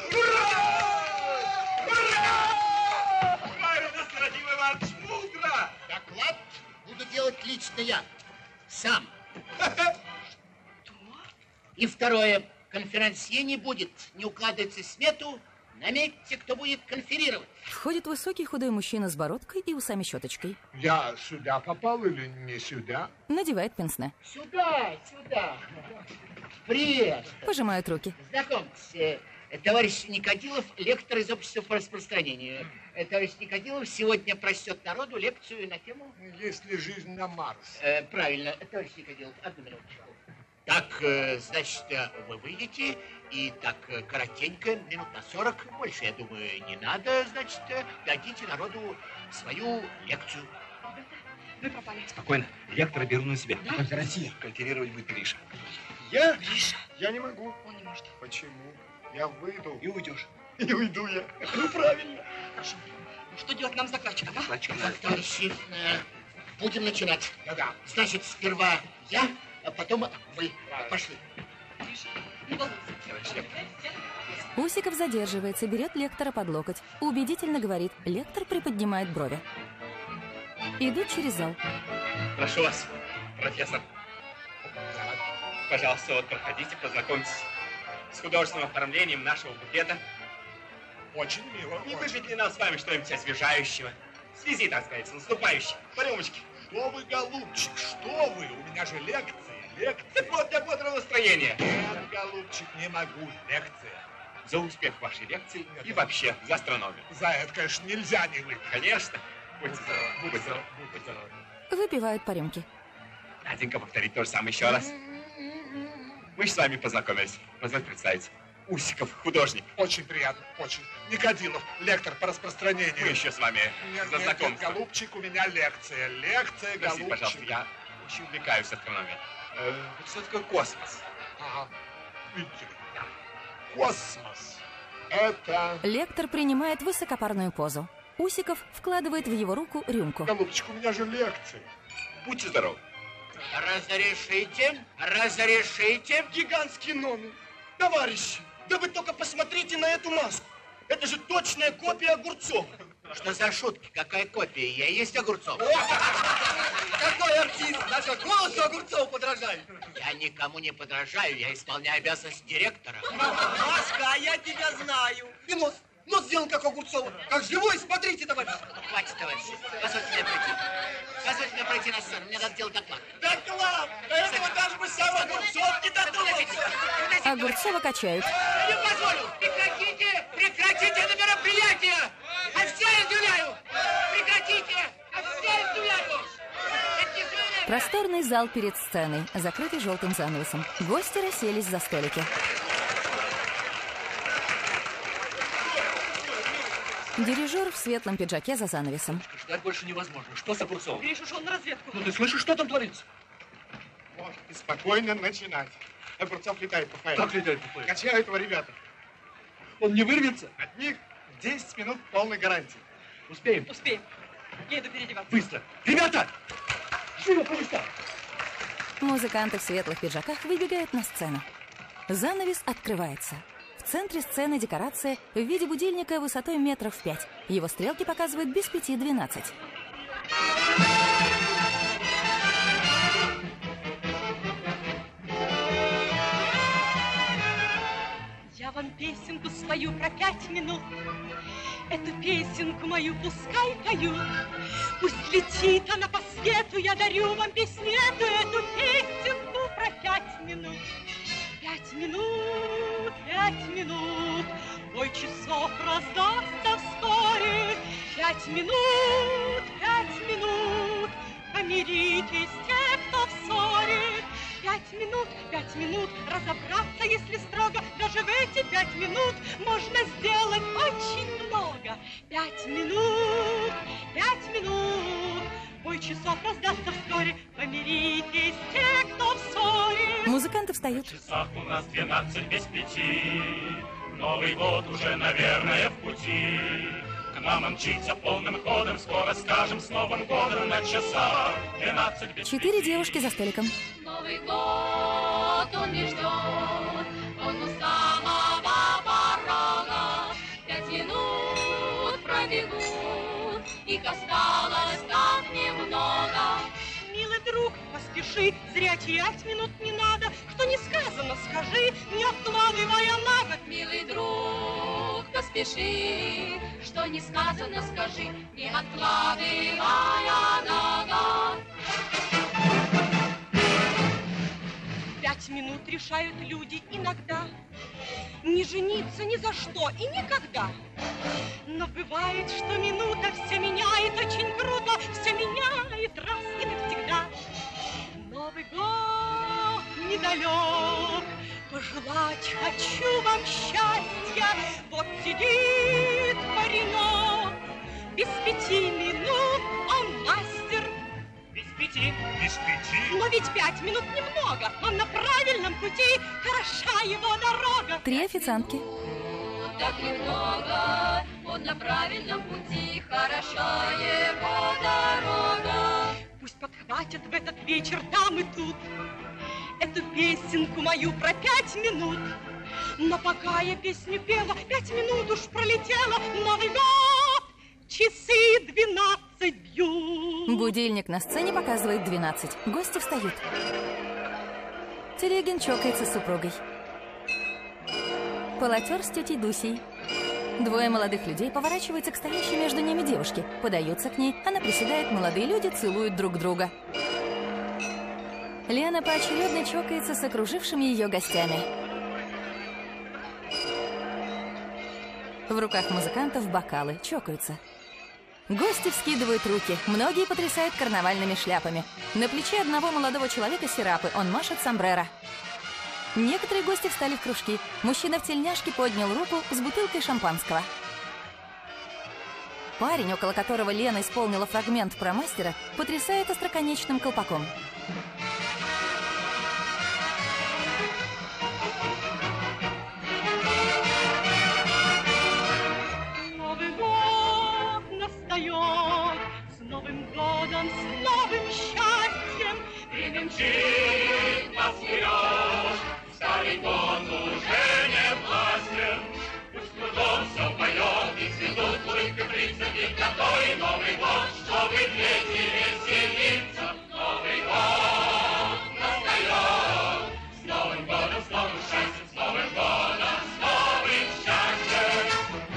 Ура! Ура! Правильно, Серафим Иванович, мудро! Доклад буду делать лично я. Сам. Что? И второе. Конферансье не будет. Не укладывается в смету. Наметьте, кто будет конферировать. Входит высокий худой мужчина с бородкой и усами-щеточкой. Я сюда попал или не сюда? Надевает пенсне. Сюда, сюда. Привет. Пожимают руки. Знакомьтесь, товарищ Никодилов, лектор из общества по распространению. Товарищ Никодилов сегодня прочтет народу лекцию на тему... Есть ли жизнь на Марсе? Э, правильно, товарищ Никодилов, одну минуточку. Так, значит, вы выйдете, и так коротенько, минут на сорок, больше, я думаю, не надо, значит, дадите народу свою лекцию. Ребята, вы пропали. Спокойно. Лектора беру на себя. Да? Конферансье. Конферировать будет Гриша. Я? Гриша. Я не могу. Он не может. Почему? Я выйду. И уйдешь. И уйду я. Ну, правильно. Хорошо. Ну, что делать нам с докладчиком, а? Докладчик Так, товарищи, будем начинать. Да-да. Значит, сперва я, а потом вы. Пошли. Гриша, не волнуйся. Товарищ лектор. Усиков задерживается, берет лектора под локоть. Убедительно говорит. Лектор приподнимает брови. Идут через зал. Прошу вас, профессор. Пожалуйста, вот проходите, познакомьтесь с художественным оформлением нашего буклета. Очень мило. Не выпить ли нам с вами что-нибудь освежающего? В связи, так сказать, с наступающей. По рюмочке. Что вы, голубчик, что вы? У меня же лекция, лекция. Так вот, для бодрого настроения. Нет, голубчик, не могу. Лекция. За успех вашей лекции Нет, и вообще за астрономию. За это, конечно, нельзя не выпить. Конечно. Будьте здоровы. Будьте здоровы. Будьте здоровы. Выпивают по рюмке. Наденька повторит то же самое еще раз. Мы с вами познакомились. Позвольте представиться. Усиков, художник. Очень приятно, очень. Никодилов, лектор по распространению. Мы еще с вами нет, за знакомство. Нет, голубчик, у меня лекция. Лекция, Простите, голубчик. пожалуйста, я очень увлекаюсь астрономией. Э, что такое космос? Ага. Видите ли. Космос. Это... Лектор принимает высокопарную позу. Усиков вкладывает в его руку рюмку. Голубчик, у меня же лекция. Будьте здоровы. Разрешите? Разрешите? Гигантский номер. Товарищи, да вы только посмотрите на эту маску. Это же точная копия Огурцова. Что за шутки? Какая копия? Я и есть Огурцов. Какой артист! Даже голосу Огурцова подражает. Я никому не подражаю, я исполняю обязанности директора. Маска, а я тебя знаю. И нос. Нос сделан как Огурцова. Как живой, смотрите, товарищ. Хватит, товарищ. Позвольте мне пройти. Позвольте мне пройти на сцену. Мне надо делать доклад. Доклад! До этого даже бы сам Огурцов не додумался. Огурцова качают. Не позволю! Прекратите! Прекратите это мероприятие! Официально объявляю! Прекратите! Официально объявляю! Просторный зал перед сценой, закрытый желтым занавесом. Гости расселись за столики. Дирижер в светлом пиджаке за занавесом. Ждать больше невозможно. Что с Огурцовым? Гриш ушел на разведку. Ну ты слышишь, что там творится? Можете спокойно начинать. Огурцов летает по файлу. Как летает по файлу? Качают его ребята. Он не вырвется? От них десять минут полной гарантии. Успеем? Успеем. Я иду переодеваться. Быстро. Ребята! Живо по местам! Музыканты в светлых пиджаках выбегают на сцену. Занавес открывается. В центре сцены декорация в виде будильника высотой метров пять. Его стрелки показывают без пяти двенадцать. Я вам песенку спою про пять минут. Эту песенку мою пускай поют. Пусть летит она по свету, я дарю вам песню эту, эту песенку про пять минут. Пять минут, пять минут, бой часов раздастся вскоре. Пять минут, пять минут, помиритесь те, кто в ссоре. Пять минут, пять минут, разобраться, если строго, даже в эти пять минут можно сделать очень много. Пять минут, пять минут, бой часов раздастся вскоре, помиритесь те, кто в ссоре. Музыканты встают. В часах у нас двенадцать без пяти, Новый год уже, наверное, в пути. К нам он мчится полным ходом, скоро скажем с Новым годом на часах двенадцать без пяти. Четыре девушки за столиком. Новый год он не ждет, он у самого порога. Пять минут пробегут, их осталось так немного. Милый друг, поспеши, зря терять минут не надо. Что не сказано, скажи, не откладывая на год. Милый друг, поспеши, что не сказано, скажи, не откладывая на год. Пять минут решают люди иногда не жениться ни за что и никогда. Но бывает, что минута все меняет очень круто, все меняет раз и навсегда. Новый год недалек, пожелать хочу вам счастья. Вот сидит паренек, без пяти минут он мастер. Без пяти. Без пяти. Но ведь пять минут немного, он на правильном пути, хороша его дорога. Три официантки. Так немного, он на правильном пути, хороша его дорога. Пусть подхватят в этот вечер там и тут эту песенку мою про пять минут. Но пока я песню пела, пять минут уж пролетело. Новый год, часы двенадцать бьют. Будильник на сцене показывает двенадцать. Гости встают. Телегин чокается с супругой. Полотер с тетей Дусей. Двое молодых людей поворачиваются к стоящей между ними девушке, подаются к ней, она приседает, молодые люди целуют друг друга. Лена поочередно чокается с окружившими ее гостями. В руках музыкантов бокалы, чокаются. Гости вскидывают руки, многие потрясают карнавальными шляпами. На плече одного молодого человека сирапы, он машет сомбреро. Некоторые гости встали в кружки. Мужчина в тельняшке поднял руку с бутылкой шампанского. Парень, около которого Лена исполнила фрагмент про мастера, потрясает остроконечным колпаком. Новый год настает, с Новым годом, с новым счастьем. Примчит нас вперед, старый год уже не властен. Пусть кругом все поет, и цветут улыбкой признаки, какой Новый год, чтобы петь и веселиться. Новый год настает, с Новым годом, с новым счастьем, с Новым годом, с новым счастьем.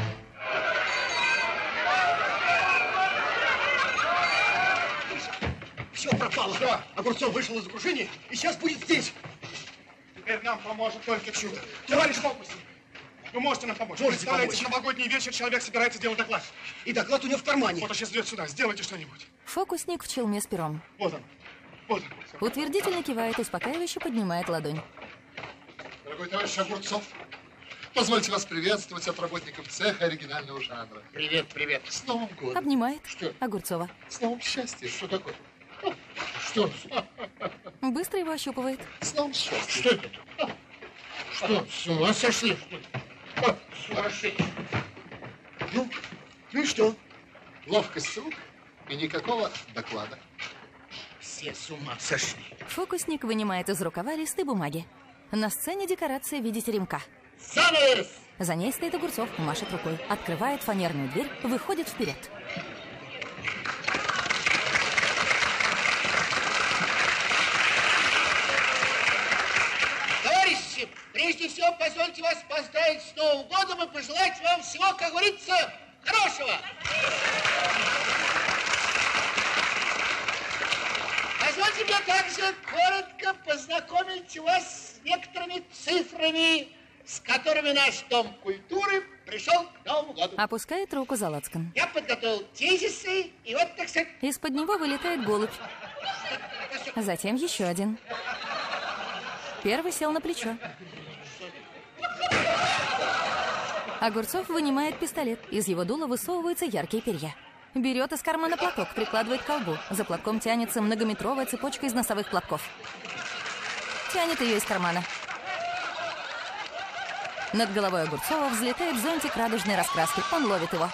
Все пропало. Что? Огурцов вышел из окружения и сейчас будет здесь. Теперь нам поможет только чудо. Товарищ фокусник, вы можете нам помочь? Можете Представляете, помочь. в новогодний вечер человек собирается делать доклад. И доклад у него в кармане. Вот он сейчас идет сюда. Сделайте что-нибудь. Фокусник в челме с пером. Вот он. Вот он. Утвердительно кивает, успокаивающе поднимает ладонь. Дорогой товарищ Огурцов, позвольте вас приветствовать от работников цеха оригинального жанра. Привет, привет. С Новым годом. Обнимает Что? Огурцова. С новым счастьем. Что такое? Что? Быстро его ощупывает. С новым счастьем. Что это? Что, с ума сошли? Сумасшедшие. Ну, ну и что? Ловкость рук и никакого доклада. Все с ума сошли. Фокусник вынимает из рукава листы бумаги. На сцене декорация в виде теремка. Занавес! За ней стоит Огурцов, машет рукой, открывает фанерную дверь, выходит вперед. Товарищи, прежде всего, позвольте вас поздравить с Новым годом и пожелать вам всего, как говорится, хорошего. Позвольте мне также коротко познакомить вас с некоторыми цифрами, с которыми наш Дом культуры пришел к Новому году. Опускает руку за лацкан. Я подготовил тезисы, и вот, так сказать... Из-под него вылетает голубь. Затем еще один. Первый сел на плечо. Огурцов вынимает пистолет. Из его дула высовываются яркие перья. Берет из кармана платок, прикладывает к колбу. За платком тянется многометровая цепочка из носовых платков. Тянет ее из кармана. Над головой Огурцова взлетает зонтик радужной раскраски. Он ловит его.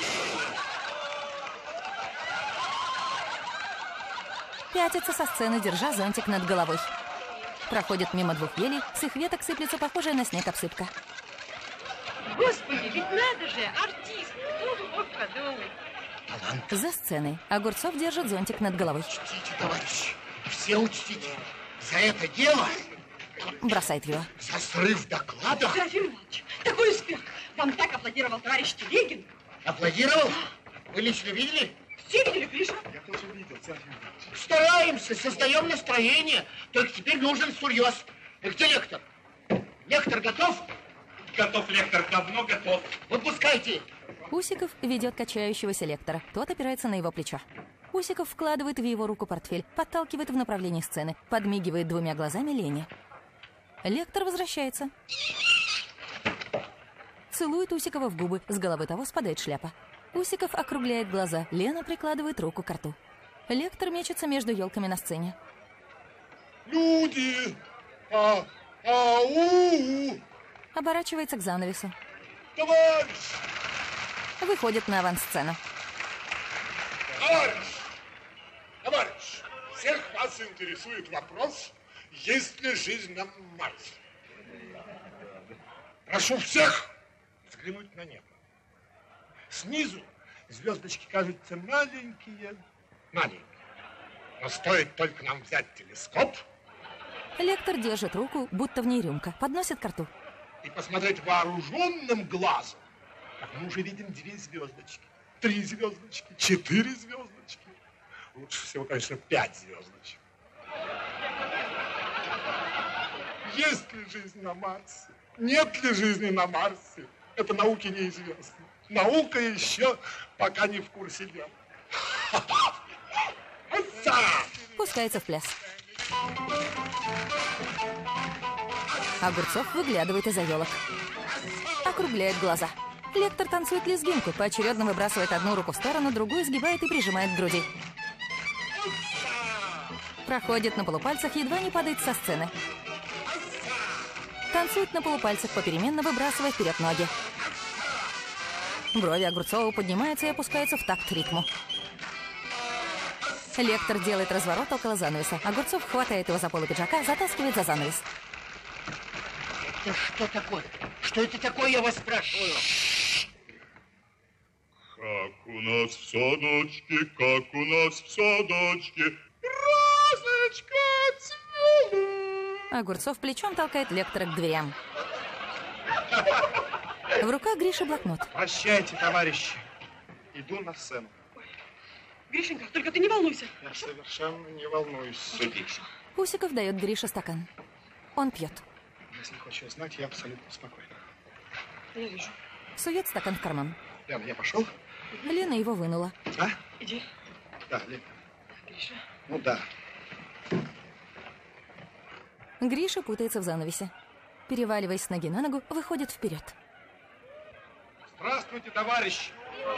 Пятится со сцены, держа зонтик над головой. Проходит мимо двух елей, с их веток сыплется похожая на снег обсыпка. Господи, ведь надо же, артист, кто бы мог подумать. За сценой Огурцов держит зонтик над головой. Учтите, товарищи, все учтите. За это дело... Бросает его. За срыв доклада... Серафим Иванович, такой успех. Вам так аплодировал товарищ Телегин. Аплодировал? Вы лично видели? Все видели, Гриша? Я тоже видел, Серафим Иванович. Стараемся, создаем настроение. Только теперь нужен сурьез. Где лектор? Лектор готов? Готов, лектор, давно готов. Выпускайте. Усиков ведет качающегося лектора. Тот опирается на его плечо. Усиков вкладывает в его руку портфель, подталкивает в направлении сцены, подмигивает двумя глазами Лене. Лектор возвращается. Целует Усикова в губы, с головы того спадает шляпа. Усиков округляет глаза, Лена прикладывает руку к рту. Лектор мечется между елками на сцене. Люди! А, ау! Оборачивается к занавесу. Товарищ! Выходит на авансцену. Товарищ! Товарищ! Всех вас интересует вопрос, есть ли жизнь на Марсе? Прошу всех взглянуть на небо. Снизу звездочки кажутся маленькие, маленькие. Но стоит только нам взять телескоп... Лектор держит руку, будто в ней рюмка, подносит ко рту. И посмотреть вооруженным глазом, как мы уже видим две звездочки, три звездочки, четыре звездочки. Лучше всего, конечно, пять звездочек. Есть ли жизнь на Марсе? Нет ли жизни на Марсе? Это науке неизвестно. Наука еще пока не в курсе дела. Пускается в пляс. Огурцов выглядывает из-за елок. Округляет глаза. Лектор танцует лезгинку, поочередно выбрасывает одну руку в сторону, другую сгибает и прижимает к груди. Проходит на полупальцах, едва не падает со сцены. Танцует на полупальцах, попеременно выбрасывая вперед ноги. Брови Огурцова поднимаются и опускаются в такт ритму. Лектор делает разворот около занавеса. Огурцов хватает его за полу пиджака, затаскивает за занавес. Это что такое? Что это такое, я вас спрашиваю? Как у нас в садочке, как у нас в садочке, розочка цвела. Огурцов плечом толкает лектора к дверям. В руках Гриши блокнот. Прощайте, товарищи. Иду на сцену. Гришенька, только ты не волнуйся. Я совершенно не волнуюсь. Садись. Усиков дает Грише стакан. Он пьет. Если хочешь знать, я абсолютно спокойно. Я вижу. Сует стакан в карман. Лена, я пошел? Лена его вынула. А? Иди. Да, Лена. Гриша. Ну да. Гриша путается в занавесе. Переваливаясь с ноги на ногу, выходит вперед. Здравствуйте, товарищи!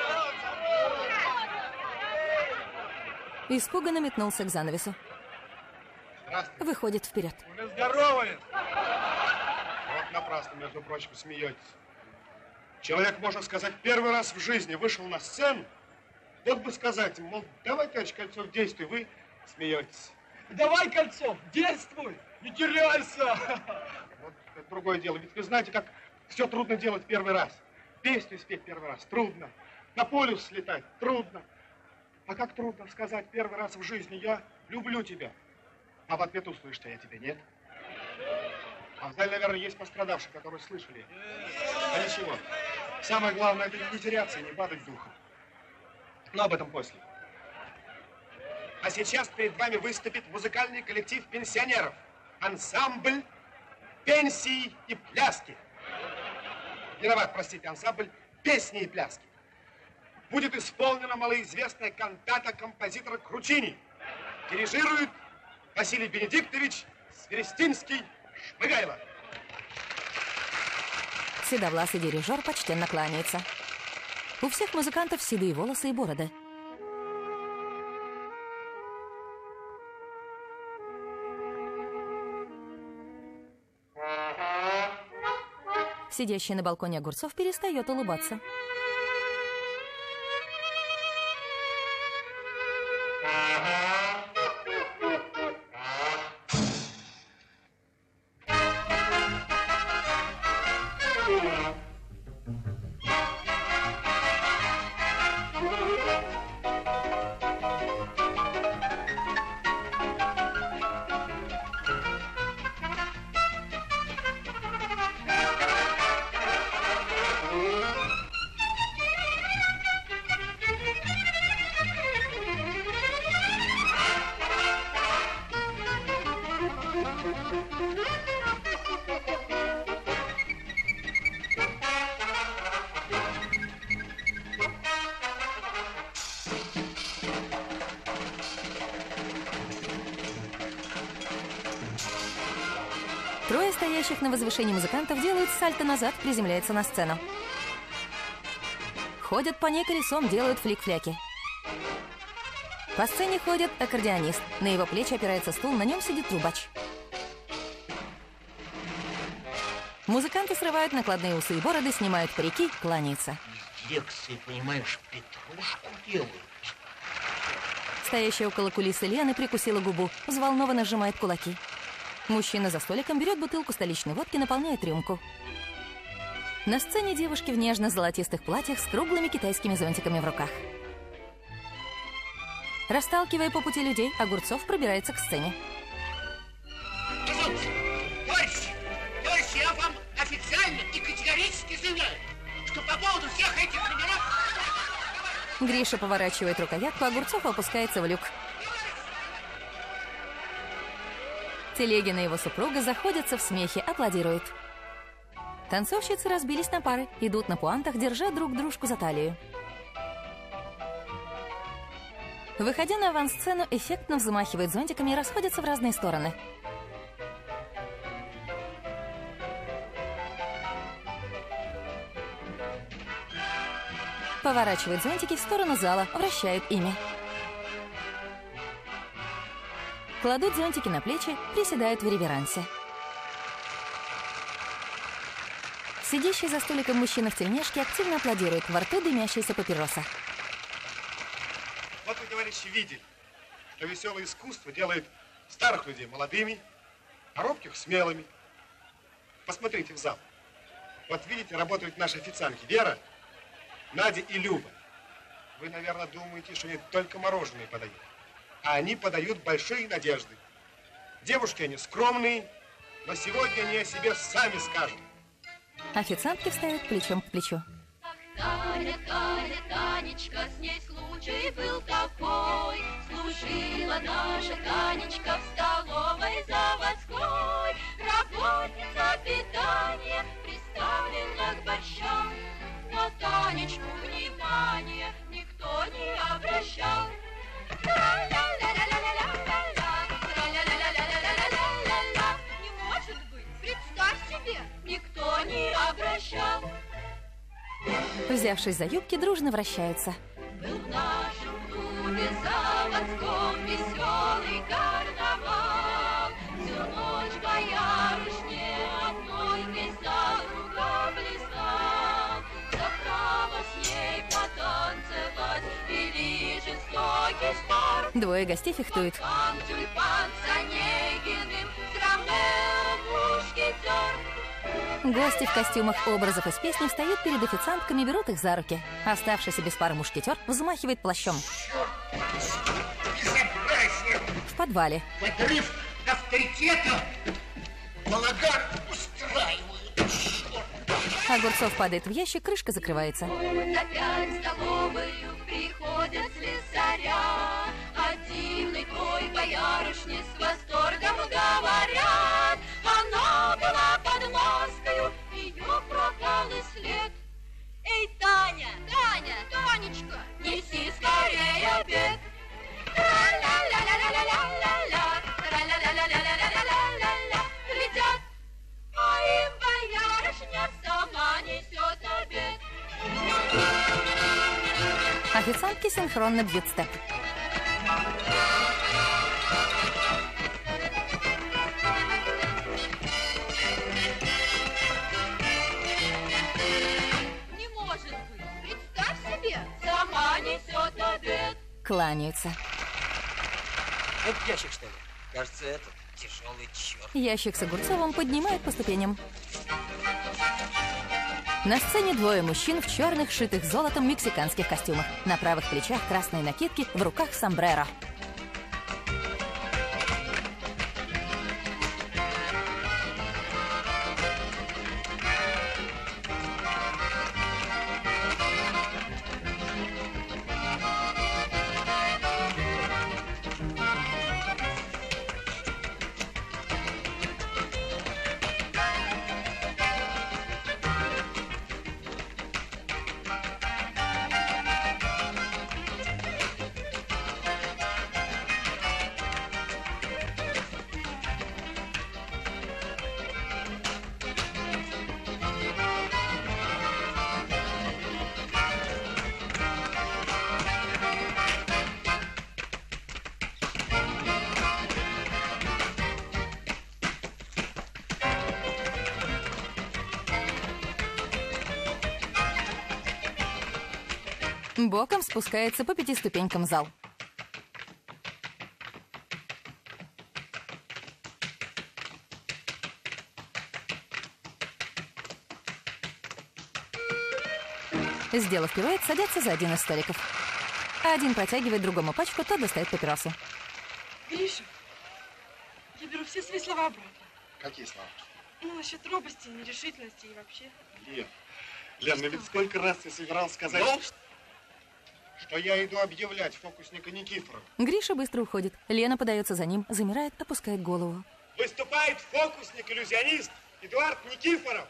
Испуганно метнулся к занавесу. Здравствуйте. Выходит вперед. Вы здоровы! Вот напрасно, между прочим, смеетесь. Человек, можно сказать, первый раз в жизни вышел на сцену. Вот бы сказать, мол, давай, товарищ Кольцов, действуй, вы смеетесь. Давай, Кольцов, действуй, не теряйся. Вот это другое дело. Ведь вы знаете, как все трудно делать первый раз. Песню спеть первый раз трудно. На полюс слетать трудно. А как трудно сказать первый раз в жизни: я люблю тебя. А в ответ услышишь, что я тебя нет. А в зале, наверное, есть пострадавшие, которые слышали. А ничего. Самое главное — это не теряться и не падать духом. Но об этом после. А сейчас перед вами выступит музыкальный коллектив пенсионеров. Ансамбль пенсии и пляски. Виноват, простите, ансамбль песни и пляски. Будет исполнена малоизвестная кантата композитора Кручини. Дирижирует Василий Бенедиктович Сверестинский-Шмыгайло. Седовласый дирижер почтенно кланяется. У всех музыкантов седые волосы и бороды. Сидящий на балконе Огурцов перестает улыбаться. Трое стоящих на возвышении музыкантов делают сальто назад, приземляются на сцену. Ходят по ней колесом, делают флик-фляки. По сцене ходит аккордеонист. На его плечи опирается стул, на нем сидит трубач. Музыканты срывают накладные усы и бороды, снимают парики, кланяются. Лекции, понимаешь, петрушку делают. Стоящая около кулисы Лены прикусила губу, взволнованно сжимает кулаки. Мужчина за столиком берет бутылку столичной водки, наполняет рюмку. На сцене девушки в нежно-золотистых платьях с круглыми китайскими зонтиками в руках. Расталкивая по пути людей, Огурцов пробирается к сцене. Товарищи, товарищи, я вам официально и категорически заявляю, что по поводу всех этих номеров... Гриша поворачивает рукоятку, Огурцов опускается в люк. Телегин и его супруга заходятся в смехе, аплодируют. Танцовщицы разбились на пары, идут на пуантах, держа друг дружку за талию. Выходя на авансцену, эффектно взмахивают зонтиками и расходятся в разные стороны. Поворачивают зонтики в сторону зала, вращают ими. Кладут зонтики на плечи, приседают в реверансе. Сидящий за столиком мужчина в тельняшке активно аплодирует, во рту дымящаяся папироса. Вот вы, товарищи, видели, что веселое искусство делает старых людей молодыми, а робких смелыми. Посмотрите в зал. Вот видите, работают наши официантки Вера, Надя и Люба. Вы, наверное, думаете, что они только мороженое подают. А они подают большие надежды. Девушки они скромные, но сегодня они о себе сами скажут. Официантки встают плечом к плечу. Таня, Таня, Танечка, с ней случай был такой. Служила наша Танечка в столовой заводской. Работница питания приставлена к борщам. На Танечку внимания никто не обращал. Не может быть, представь себе, никто не обращал. Взявшись за юбки, дружно вращаются. Был в нашем клубе заводском веселый карнавал. Всю ночь боярышне одной весь зал кругом блистал. За право с ней потанцевать вели жестокий спор. Двое гостей фехтуют. Тюльпан, тюльпан с Онегиным, с Ромео мушкетер. Гости в костюмах образов из песни встают перед официантками, берут их за руки. Оставшийся без пары мушкетер взмахивает плащом. В подвале. Подрыв авторитета балаган устраивают. Огурцов падает в ящик, крышка закрывается. Опять в столовую приходят слесаря. О дивной той боярышне с восторгом говорят. Она была под маскою, ее пропал и след. Эй, Таня! Таня! Танечка! Неси скорее обед! Тра-ля-ля-ля-ля-ля-ля-ля-ля, тра-ля-ля-ля-ля-ля-ля-ля. Глядят, а им боярышня сама несет обед. Официантки синхронно бьют степ. Не может быть, представь себе, сама несет обед. Кланяются. Это ящик, что ли? Кажется, этот тяжелый черт. Ящик с Огурцовым поднимают по ступеням. На сцене двое мужчин в черных, шитых золотом мексиканских костюмах. На правых плечах красные накидки, в руках сомбреро. Боком спускается по пяти ступенькам зал. Сделав пируэт, садятся за один из столиков. Один протягивает другому пачку, тот достает папиросу. Гриша, я беру все свои слова обратно. Какие слова? Ну, насчет робости, нерешительности и вообще. Лен, Лен, ну ведь сколько раз ты собирался сказать, Ну? что, что я иду объявлять фокусника Никифорова. Гриша быстро уходит. Лена подается за ним, замирает, опускает голову. Выступает фокусник-иллюзионист Эдуард Никифоров.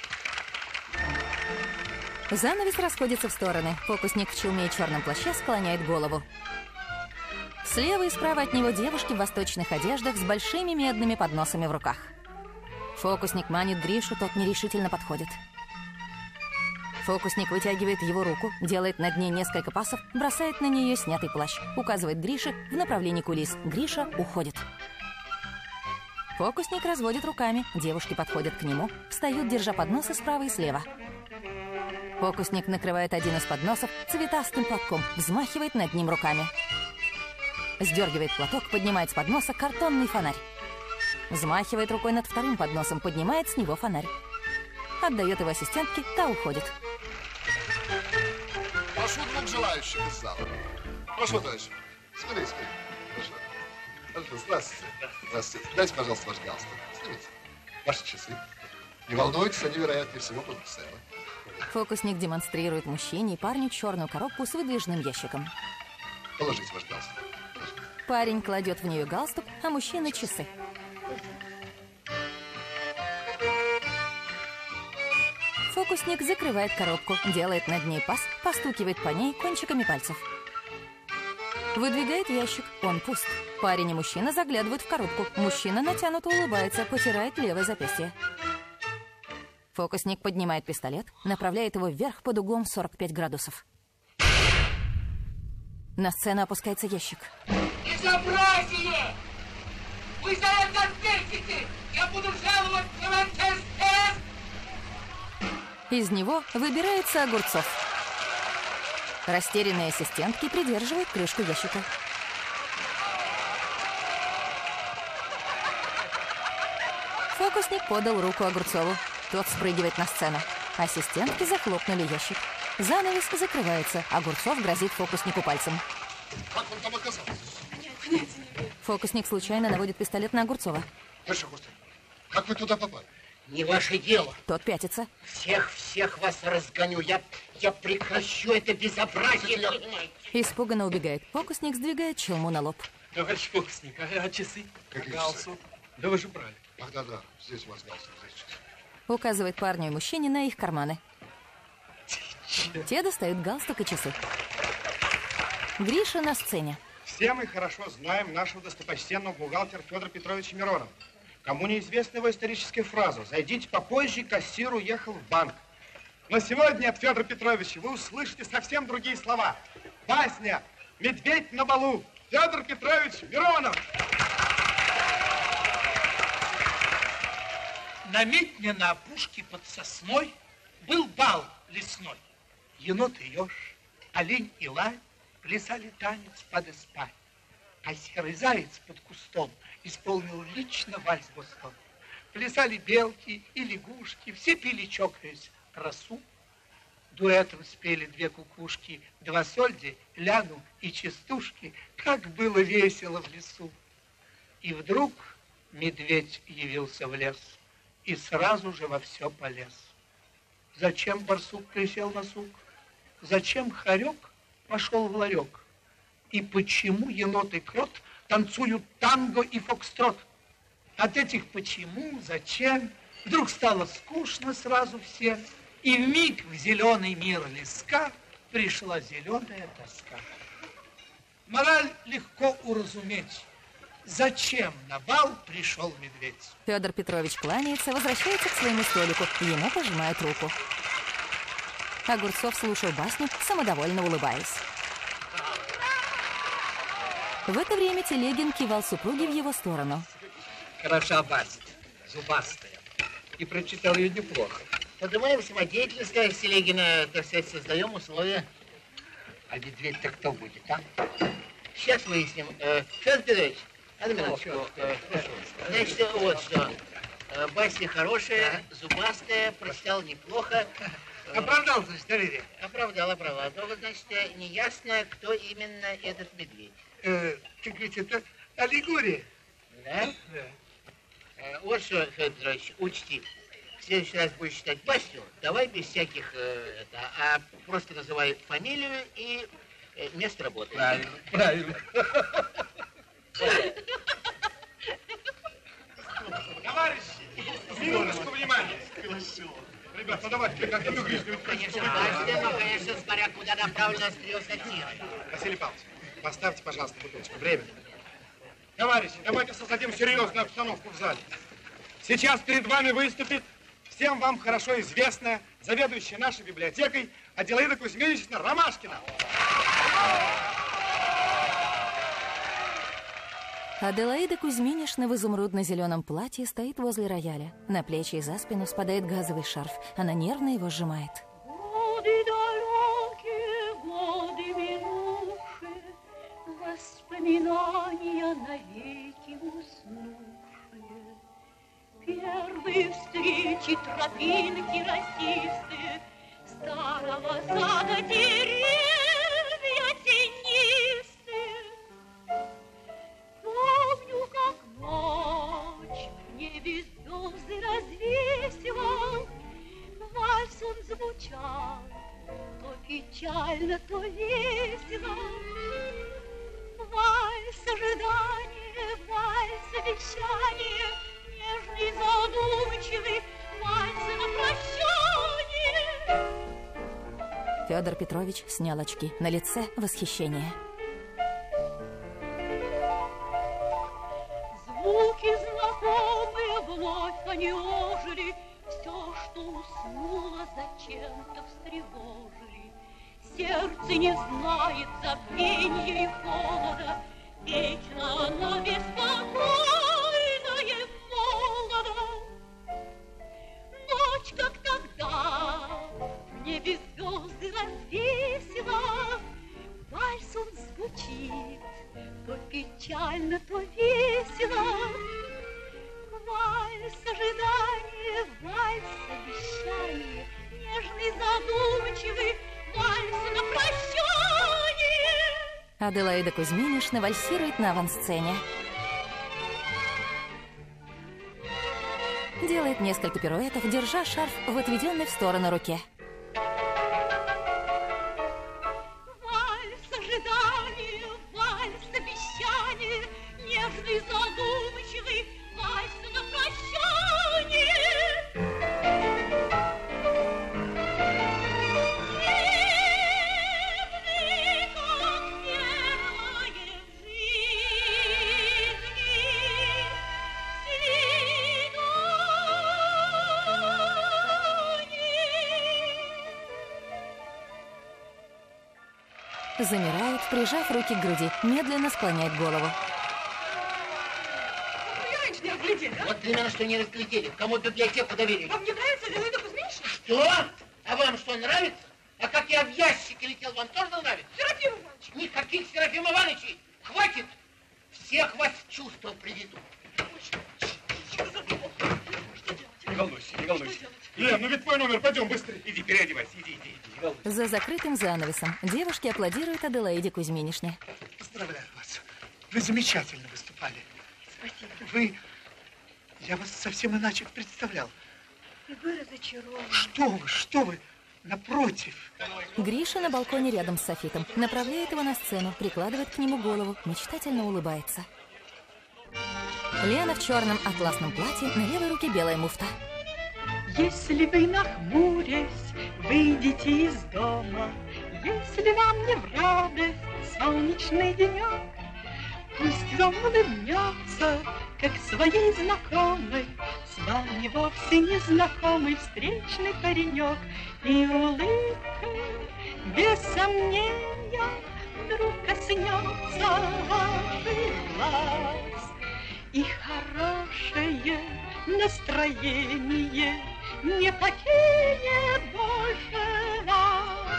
Занавес расходится в стороны. Фокусник в чулме и черном плаще склоняет голову. Слева и справа от него девушки в восточных одеждах с большими медными подносами в руках. Фокусник манит Гришу, тот нерешительно подходит. Фокусник вытягивает его руку, делает над ней несколько пасов, бросает на нее снятый плащ, указывает Грише в направлении кулис. Гриша уходит. Фокусник разводит руками, девушки подходят к нему, встают, держа подносы справа и слева. Фокусник накрывает один из подносов цветастым платком, взмахивает над ним руками. Сдергивает платок, поднимает с подноса картонный фонарь. Взмахивает рукой над вторым подносом, поднимает с него фонарь. Отдает его ассистентке, та уходит. Прошу двух желающих из зала. Прошу, товарищ. Смотри, смотри. Прошу. Прошу. Здравствуйте. Здравствуйте. Дайте, пожалуйста, ваш галстук. Снимите. Ваши часы. Не волнуйтесь, они, вероятнее всего, будут целы. Фокусник демонстрирует мужчине и парню черную коробку с выдвижным ящиком. Положите ваш галстук. Парень кладет в нее галстук, а мужчина часы. Фокусник закрывает коробку, делает над ней пас, постукивает по ней кончиками пальцев. Выдвигает ящик, он пуст. Парень и мужчина заглядывают в коробку. Мужчина натянуто улыбается, потирает левое запястье. Фокусник поднимает пистолет, направляет его вверх под углом сорок пять градусов. На сцену опускается ящик. Безобразие! Вы за это ответите! Я буду жаловать на МТС! Из него выбирается Огурцов. Растерянные ассистентки придерживают крышку ящика. Фокусник подал руку Огурцову. Тот спрыгивает на сцену. Ассистентки захлопнули ящик. Занавес закрывается. Огурцов грозит фокуснику пальцем. Как он там оказался? Фокусник случайно наводит пистолет на Огурцова. Товарищ Огурцов, как вы туда попали? Не ваше дело. Тот пятится. Всех-всех вас разгоню. Я, я прекращу это безобразие. Испуганно убегает. Фокусник сдвигает челму на лоб. Товарищ фокусник, а, а часы? Какие галстук? часы? Да вы же брали. Ах, да-да, здесь у вас галстук, здесь часы. Указывает парню и мужчине на их карманы. Те достают галстук и часы. Гриша на сцене. Все мы хорошо знаем нашего достопочтенного бухгалтера Федора Петровича Миронова. Кому неизвестна его историческая фраза: «Зайдите попозже, кассир уехал в банк». Но сегодня от Федора Петровича вы услышите совсем другие слова. Басня «Медведь на балу». Федор Петрович Миронов. На Митне на опушке под сосной был бал лесной. Енот и еж, олень и лань плясали танец под эспаль. А серый заяц под кустом исполнил лично вальс бостон. Плясали белки и лягушки, все пили, чокаясь, росу. Дуэтом спели две кукушки, два сольди, ляну и частушки. Как было весело в лесу. И вдруг медведь явился в лес и сразу же во все полез. Зачем барсук присел на сук? Зачем хорек пошел в ларек? И почему енот и крот танцуют танго и фокстрот? От этих почему, зачем, вдруг стало скучно сразу всем, и вмиг в зеленый мир леска пришла зеленая тоска. Мораль легко уразуметь. Зачем на бал пришел медведь? Федор Петрович кланяется, возвращается к своему столику. Ему пожимают руку. Огурцов слушал басню, самодовольно улыбаясь. В это время Телегин кивал супруге в его сторону. Хороша басня, зубастая. И прочитал ее неплохо. Подрываем самодеятельность Телегина, так сказать, создаем условия. А медведь-то кто будет, а? Сейчас выясним. Э, Федор Петрович, одну минуточку. Э, значит, вот что. Э, басня хорошая, зубастая, прочитал неплохо. Оправдал, значит, доверие? Оправдал, оправдал. Только, значит, неясно, кто именно этот медведь. Э, как ведь это аллегория. Да? Да. Э, вот что, Федор Петрович, учти. В следующий раз будешь читать басню, давай без всяких, э, это, а просто называй фамилию и э, место работы. Правильно, правильно. Товарищи, минуточку внимания. Ребят, ну давайте, как эту грязную... Конечно, башня, но, конечно, смотря куда направлена острие сатира. Василий Павлович, поставьте, пожалуйста, бутылочку. Время. Товарищи, давайте создадим серьезную обстановку в зале. Сейчас перед вами выступит всем вам хорошо известная заведующая нашей библиотекой Аделаида Кузьминична Ромашкина. Аделаида Кузьминична в изумрудно-зеленом платье стоит возле рояля. На плечи и за спину спадает газовый шарф. Она нервно его сжимает. Годы далекие, годы минувшие, воспоминания навеки уснувшие. Первые встречи, тропинки росистые, старого сада деревья тенистые. Помню, как ночь в небе звезды развесила, вальс он звучал, то печально, то весело. Вальс ожидания, вальс обещания, нежный, задумчивый, вальс на прощание. Федор Петрович снял очки. На лице восхищение. Звуки знакомые вновь они ожили, все, что уснуло, зачем-то встревожили. Сердце не знает забвенья и холода, вечно оно беспокойно и молодо. Ночь, как тогда, в небе звезды развесила, вальс он звучит, то печально, то весело. Вальс ожидания, вальс обещания, нежный, задумчивый, вальс на прощание. Аделаида Кузьминична вальсирует на авансцене. Делает несколько пируэтов, держа шарф в отведенной в сторону руке. Вальс ожидания, вальс обещания, нежный, задумчивый, вальс на прощание. Нежный, как первая в жизни, Замирает, прижав руки к груди, медленно склоняет голову. Я раньше не разглядели, да? Вот именно, что не разглядели. Кому библиотеку доверили? Вам не нравится Аделаида Кузьминична? Что? А вам что, нравится? А как я в ящике летел, вам тоже нравится? Серафим Иванович! Никаких Серафим Ивановичей! Хватит! Всех вас в чувство приведу. Не волнуйся, не волнуйся. Лен, ну ведь твой номер, пойдем быстрее. Иди, переодевайся, иди, иди, иди, не волнуйся. За закрытым занавесом девушки аплодируют Аделаиде Кузьминичне. Поздравляю вас. Вы замечательно выступали. Спасибо. Вы... Я вас совсем иначе представлял. И вы разочарованы. Что вы, что вы? Напротив. Гриша на балконе рядом с софитом. Направляет его на сцену, прикладывает к нему голову, мечтательно улыбается. Лена в черном атласном платье, на левой руке белая муфта. Если вы, нахмурясь, выйдете из дома, если вам не в радость солнечный денек, пусть вам улыбнется, как своей знакомой, с вами вовсе незнакомый встречный паренек. И улыбкой, без сомнения, вдруг коснется ваших глаз. И хорошее настроение не покинет больше вас.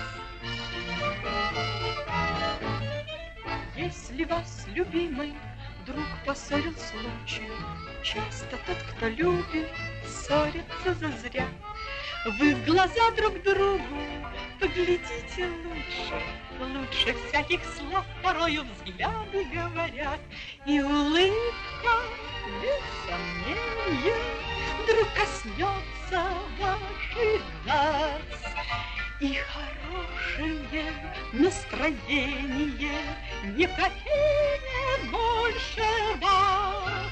Если вас, любимый, вдруг поссорил случай, часто тот, кто любит, ссорится зазря. Вы в глаза друг другу поглядите лучше, лучше всяких слов порою взгляды говорят, и улыбка, без сомнения, вдруг коснется ваших глаз, и хорошее настроение не покинет больше вас.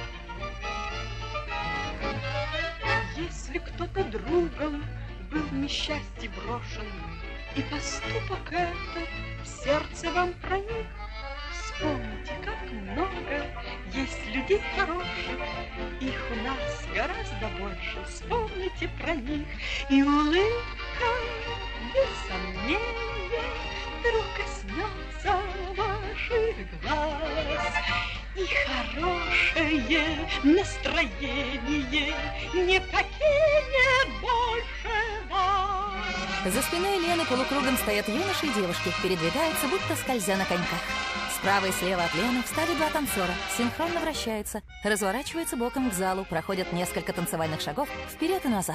Если кто-то другом был в несчастье брошен, и поступок этот в сердце вам проник, вспомните, как много есть людей хороших, их у нас гораздо больше, вспомните про них, и улыбка, без сомнения, вдруг коснется ваших глаз, и хорошее настроение не покинет больше вас. За спиной Лены полукругом стоят юноши и девушки, передвигаются, будто скользя на коньках. Справа и слева от Лены встали два танцора, синхронно вращаются, разворачиваются боком к залу, проходят несколько танцевальных шагов вперед и назад.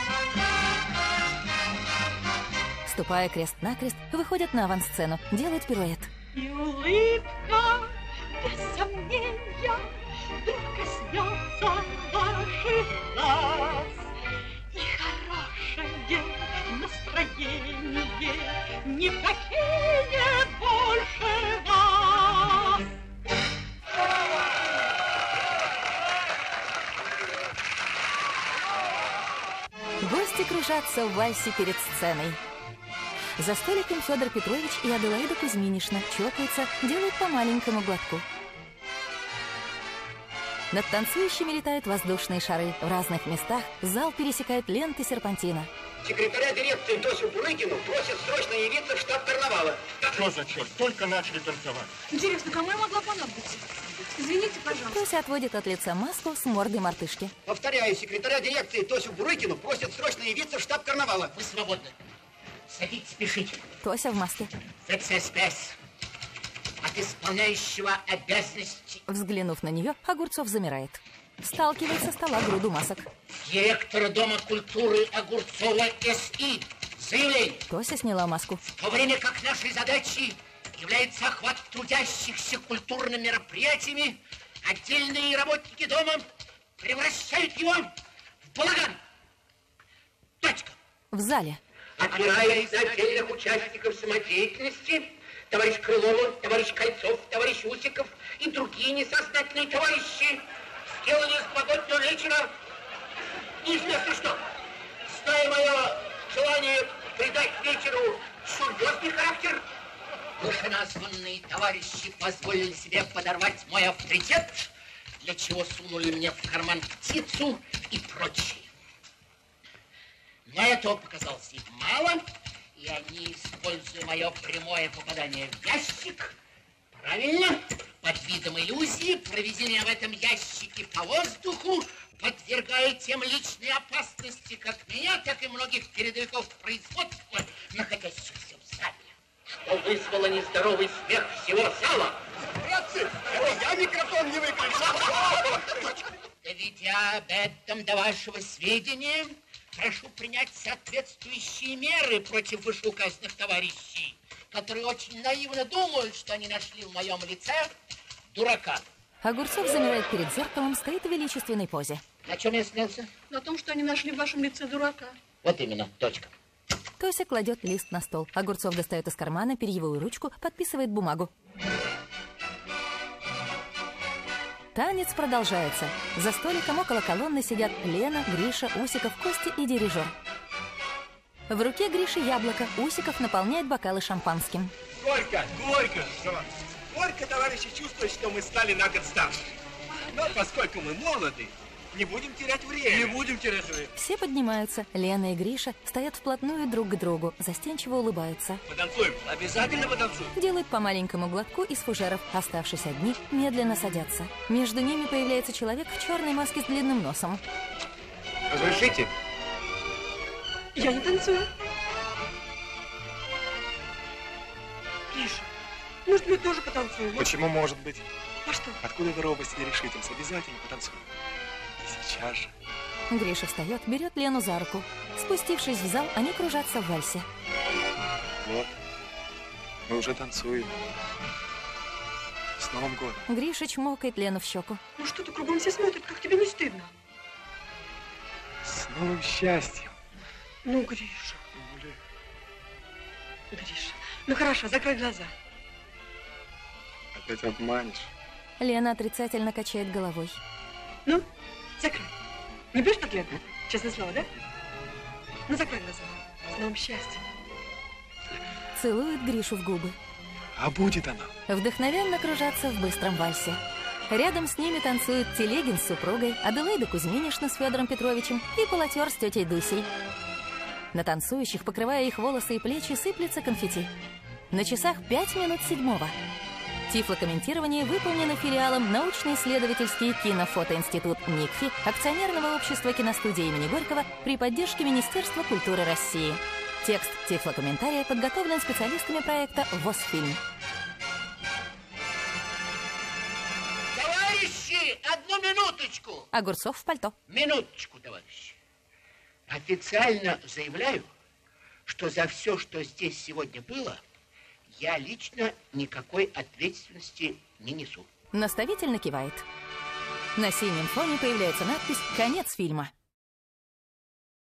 Ступая крест-накрест, выходят на авансцену, делают пируэт. И улыбка, без сомнения, вдруг коснется ваших глаз, и хорошее настроение не покинет больше вас. Гости кружатся в вальсе перед сценой. За столиком Федор Петрович и Аделаида Кузьминишна чокаются, делают по маленькому глотку. Над танцующими летают воздушные шары. В разных местах зал пересекают ленты серпантина. Секретаря дирекции Тосю Бурыкину просят срочно явиться в штаб карнавала. Что за черт? Только начали танцевать. Интересно, кому я могла понадобиться? Извините, пожалуйста. Тося отводит от лица маску с мордой мартышки. Повторяю, секретаря дирекции Тосю Бурыкину просят срочно явиться в штаб карнавала. Вы свободны. Садитесь, спешите. Тося в маске. ФЦСПС. От исполняющего обязанности. Взглянув на нее, Огурцов замирает. Сталкивает со стола груду масок. Директора Дома культуры Огурцова СИ. Заявление. Тося сняла маску. В то время как нашей задачей является охват трудящихся культурными мероприятиями, отдельные работники дома превращают его в балаган. Точка. В зале. Опираясь на отдельных участников самодеятельности, товарищ Крылова, товарищ Кольцов, товарищ Усиков и другие несознательные товарищи сделали из благодатного вечера неизвестно что. Зная мое желание придать вечеру серьезный характер, вышеназванные товарищи позволили себе подорвать мой авторитет, для чего сунули мне в карман птицу и прочее. Но этого показалось им мало, и они, используя мое прямое попадание в ящик, правильно, под видом иллюзии, провези меня в этом ящике по воздуху, подвергая тем личной опасности как меня, так и многих передовиков производства, находящихся в зале, что вызвало нездоровый смех всего зала. Братцы, это я микрофон не выключил. Доведя об этом до вашего сведения, прошу принять соответствующие меры против вышеуказанных товарищей, которые очень наивно думают, что они нашли в моем лице дурака. Огурцов замирает перед зеркалом, стоит в величественной позе. На чем я снялся? На том, что они нашли в вашем лице дурака. Вот именно, точка. Тося кладет лист на стол. Огурцов достает из кармана перьевую ручку, подписывает бумагу. Танец продолжается. За столиком около колонны сидят Лена, Гриша, Усиков, Костя и дирижер. В руке Гриши яблоко. Усиков наполняет бокалы шампанским. Горько, горько. Горько, товарищи, чувствуют, что мы стали на год старше. Но поскольку мы молоды, не будем терять время. Не будем терять время. Все поднимаются. Лена и Гриша стоят вплотную друг к другу, застенчиво улыбаются. Потанцуем. Обязательно потанцуем. Делают по маленькому глотку из фужеров. Оставшись одни, медленно садятся. Между ними появляется человек в черной маске с длинным носом. Разрешите? Я не танцую. Гриша, может, мы тоже потанцуем? Почему может быть? А что? Откуда эта робость и нерешительность? Обязательно потанцуем. И сейчас же. Гриша встает, берет Лену за руку. Спустившись в зал, они кружатся в вальсе. Вот, мы уже танцуем. С Новым годом. Гриша чмокает Лену в щеку. Ну что ты, кругом все смотрят, как тебе не стыдно? С новым счастьем. Ну, Гриша. Гриша, ну хорошо, закрой глаза. Опять обманешь. Лена отрицательно качает головой. Ну, закрой. Не будешь подглядывать? Честное слово, да? Ну, закрой глаза. С новым счастьем. Целует Гришу в губы. А будет она. Вдохновенно кружатся в быстром вальсе. Рядом с ними танцуют Телегин с супругой, Аделаида Кузьминишна с Федором Петровичем и полотер с тетей Дусей. На танцующих, покрывая их волосы и плечи, сыплется конфетти. На часах пять минут седьмого. Тифлокомментирование выполнено филиалом научно-исследовательский кинофотоинститут НИКФИ акционерного общества киностудии имени Горького при поддержке Министерства культуры России. Текст тифлокомментария подготовлен специалистами проекта «Восфильм». Товарищи, одну минуточку. Огурцов в пальто. Минуточку, товарищи. Официально заявляю, что за все, что здесь сегодня было, я лично никакой ответственности не несу. Наставительно кивает. На синем фоне появляется надпись «Конец фильма».